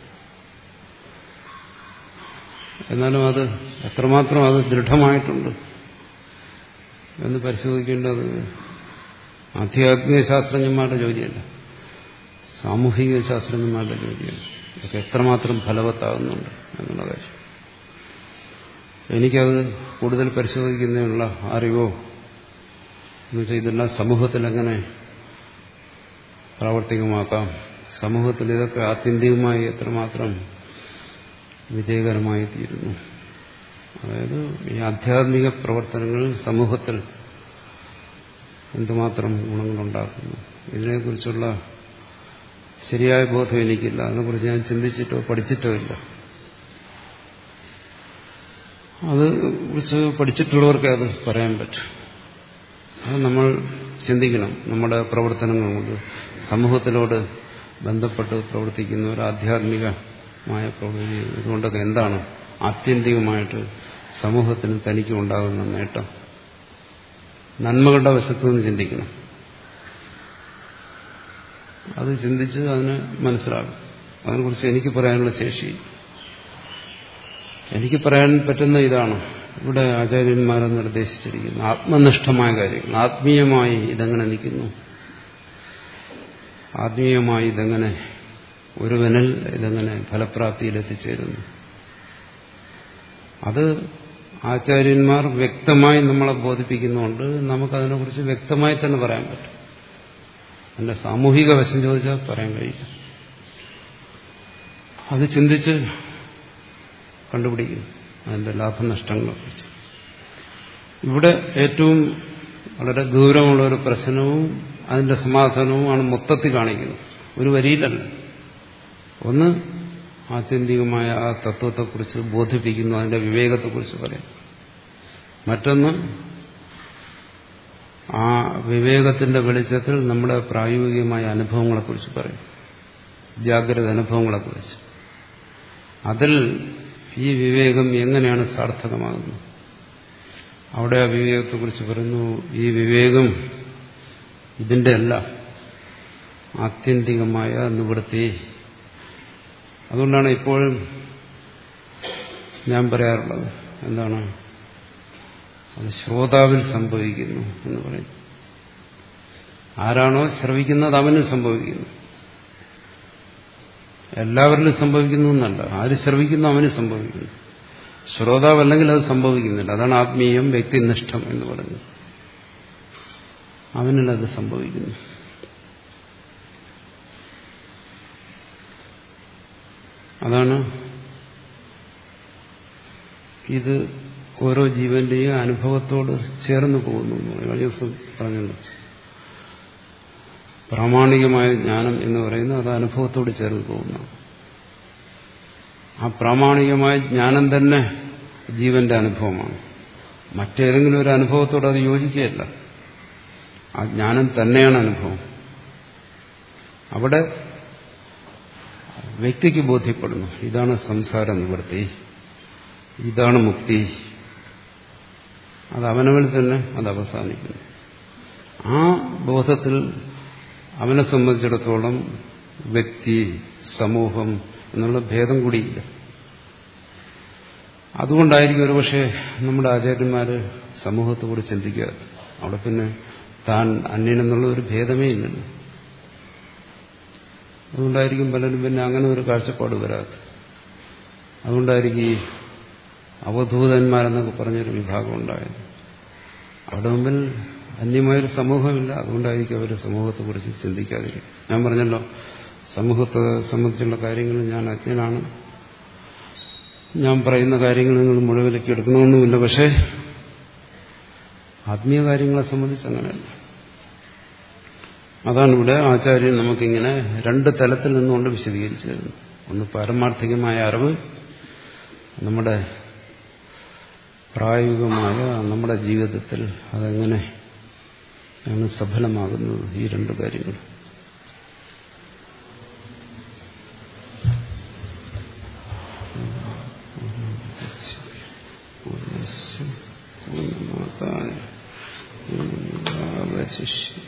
എന്നാലും അത് എത്രമാത്രം അത് ദൃഢമായിട്ടുണ്ട് എന്ന് പരിശോധിക്കേണ്ടത് ആധ്യാത്മിക ശാസ്ത്രജ്ഞന്മാരുടെ ജോലിയല്ല, സാമൂഹിക ശാസ്ത്രജ്ഞന്മാരുടെ ജോലിയാണ്. ഇതൊക്കെ എത്രമാത്രം ഫലവത്താകുന്നുണ്ട് എന്നുള്ള കാര്യം എനിക്കത് കൂടുതൽ പരിശോധിക്കുന്നതിനുള്ള അറിവോ എന്നുവെച്ചാൽ ഇതെല്ലാം സമൂഹത്തിൽ എങ്ങനെ പ്രാവർത്തികമാക്കാം, സമൂഹത്തിൽ ഇതൊക്കെ ആത്യന്തികമായി എത്രമാത്രം വിജയകരമായി തീരുന്നു, അതായത് ഈ ആധ്യാത്മിക പ്രവർത്തനങ്ങൾ സമൂഹത്തിൽ എന്തുമാത്രം ഗുണങ്ങളുണ്ടാക്കുന്നു, ഇതിനെക്കുറിച്ചുള്ള ശരിയായ ബോധം എനിക്കില്ല. അതിനെക്കുറിച്ച് ഞാൻ ചിന്തിച്ചിട്ടോ പഠിച്ചിട്ടോ ഇല്ല. അത് കുറിച്ച് പഠിച്ചിട്ടുള്ളവർക്കേ അത് പറയാൻ പറ്റും. അത് നമ്മൾ ചിന്തിക്കണം. നമ്മുടെ പ്രവർത്തനങ്ങൾ കൊണ്ട് സമൂഹത്തിലോട് ബന്ധപ്പെട്ട് പ്രവർത്തിക്കുന്ന ഒരു ആധ്യാത്മികമായ പ്രവൃത്തി ഇതുകൊണ്ടൊക്കെ എന്താണ് ആത്യന്തികമായിട്ട് സമൂഹത്തിന് തനിക്ക് ഉണ്ടാകുന്ന നേട്ടം, നന്മകളുടെ വശത്തു നിന്ന് ചിന്തിക്കണം. അത് ചിന്തിച്ച് അതിന് മനസ്സിലാകും. അതിനെക്കുറിച്ച് എനിക്ക് പറയാനുള്ള ശേഷി, എനിക്ക് പറയാൻ പറ്റുന്ന ഇതാണ് ഇവിടെ ആചാര്യന്മാരെ നിർദ്ദേശിച്ചിരിക്കുന്നത്. ആത്മനിഷ്ഠമായ കാര്യങ്ങൾ, ആത്മീയമായി ഇതെങ്ങനെ നിൽക്കുന്നു, ആത്മീയമായി ഇതെങ്ങനെ ഒരുവനിൽ ഇതെങ്ങനെ ഫലപ്രാപ്തിയിൽ എത്തിച്ചേരുന്നു, അത് ആചാര്യന്മാർ വ്യക്തമായി നമ്മളെ ബോധിപ്പിക്കുന്നുണ്ട്. നമുക്കതിനെക്കുറിച്ച് വ്യക്തമായി തന്നെ പറയാൻ പറ്റും. അതിന്റെ സാമൂഹിക വശം ചോദിച്ചാൽ പറയാൻ കഴിയില്ല. അത് ചിന്തിച്ച് കണ്ടുപിടിക്കും അതിന്റെ ലാഭനഷ്ടങ്ങളെക്കുറിച്ച്. ഇവിടെ ഏറ്റവും വളരെ ഗൗരവമുള്ള ഒരു പ്രശ്നവും അതിന്റെ സമാധാനവുമാണ് മൊത്തത്തിൽ കാണിക്കുന്നത്. ഒരു വരിയിലല്ല. ഒന്ന് ആത്യന്തികമായ ആ തത്വത്തെക്കുറിച്ച് ബോധിപ്പിക്കുന്നു, അതിന്റെ വിവേകത്തെക്കുറിച്ച് പറയും. മറ്റൊന്ന് ആ വിവേകത്തിന്റെ വെളിച്ചത്തിൽ നമ്മുടെ പ്രായോഗികമായ അനുഭവങ്ങളെക്കുറിച്ച് പറയും, ജാഗ്രത അനുഭവങ്ങളെക്കുറിച്ച്. അതിൽ ഈ വിവേകം എങ്ങനെയാണ് സാർത്ഥകമാകുന്നത്, അവിടെ ആ വിവേകത്തെക്കുറിച്ച് പറയുന്നു. ഈ വിവേകം ഇതിന്റെ അല്ല, ആത്യന്തികമായ നിവൃത്തി. അതുകൊണ്ടാണ് ഇപ്പോഴും ഞാൻ പറയാറുള്ളത്, എന്താണ്, അത് ശ്രോതാവിൽ സംഭവിക്കുന്നു എന്ന് പറയും. ആരാണോ ശ്രവിക്കുന്നത് അവനും സംഭവിക്കുന്നു. എല്ലാവരിലും സംഭവിക്കുന്നു എന്നല്ല, ആര് ശ്രവിക്കുന്നു അവന് സംഭവിക്കുന്നു. ശ്രോതാവല്ലെങ്കിൽ അത് സംഭവിക്കുന്നില്ല. അതാണ് ആത്മീയം, വ്യക്തിനിഷ്ഠം എന്ന് പറയുന്നത്. അവനിലത് സംഭവിക്കുന്നു. അതാണ് ഇത് ഓരോ ജീവന്റെയും അനുഭവത്തോട് ചേർന്ന് പോകുന്നു. കഴിഞ്ഞ ദിവസം പറഞ്ഞല്ലോ, പ്രാമാണികമായ ജ്ഞാനം എന്ന് പറയുന്നത് അത് അനുഭവത്തോട് ചേർന്ന് പോകുന്നു. ആ പ്രാമാണികമായ ജ്ഞാനം തന്നെ ജീവന്റെ അനുഭവമാണ്. മറ്റേതെങ്കിലും ഒരു അനുഭവത്തോട് അത് യോജിക്കുകയല്ല. ആ ജ്ഞാനം തന്നെയാണ് അനുഭവം. അവിടെ വ്യക്തിക്ക് ബോധ്യപ്പെടുന്നു, ഇതാണ് സംസാര നിവൃത്തി, ഇതാണ് മുക്തി. അത് അവനവനിൽ തന്നെ അത് അവസാനിക്കുന്നു. ആ ബോധത്തിൽ അവനെ സംബന്ധിച്ചിടത്തോളം വ്യക്തി, സമൂഹം എന്നുള്ള ഭേദം കൂടിയില്ല. അതുകൊണ്ടായിരിക്കും ഒരുപക്ഷെ നമ്മുടെ ആചാര്യന്മാര് സമൂഹത്തെക്കുറിച്ച് ചിന്തിക്കാറ്. അവിടെ പിന്നെ താൻ അന്യനെന്നുള്ള ഒരു ഭേദമേ ഇല്ലല്ലോ. അതുകൊണ്ടായിരിക്കും പലരും പിന്നെ അങ്ങനെ ഒരു കാഴ്ചപ്പാട് വരാത്തത്. അതുകൊണ്ടായിരിക്കും ഈ അവധൂതന്മാരെന്നൊക്കെ പറഞ്ഞൊരു വിഭാഗം ഉണ്ടായത്. അവിടെ മുമ്പിൽ അന്യമായൊരു സമൂഹമില്ല. അതുകൊണ്ടായിരിക്കും അവർ സമൂഹത്തെക്കുറിച്ച് ചിന്തിക്കാതിരിക്കും. ഞാൻ പറഞ്ഞല്ലോ, സമൂഹത്തെ സംബന്ധിച്ചുള്ള കാര്യങ്ങൾ ഞാൻ അജ്ഞനാണ്, ഞാൻ പറയുന്ന കാര്യങ്ങൾ നിങ്ങൾ മുഴുവലേക്ക് എടുക്കണമെന്നുമില്ല. പക്ഷേ ആത്മീയ കാര്യങ്ങളെ സംബന്ധിച്ച് അങ്ങനെയല്ല. അതാണ് ഇവിടെ ആചാര്യൻ നമുക്കിങ്ങനെ രണ്ട് തലത്തിൽ നിന്നുകൊണ്ട് വിശദീകരിച്ചു തരുന്നു. ഒന്ന് പാരമാർത്ഥികമായ അറിവ്, നമ്മുടെ പ്രായോഗികമായ നമ്മുടെ ജീവിതത്തിൽ അതെങ്ങനെ ആണ് സഫലമാകുന്നത്, ഈ രണ്ട് കാര്യങ്ങൾ. ശിഷ്യ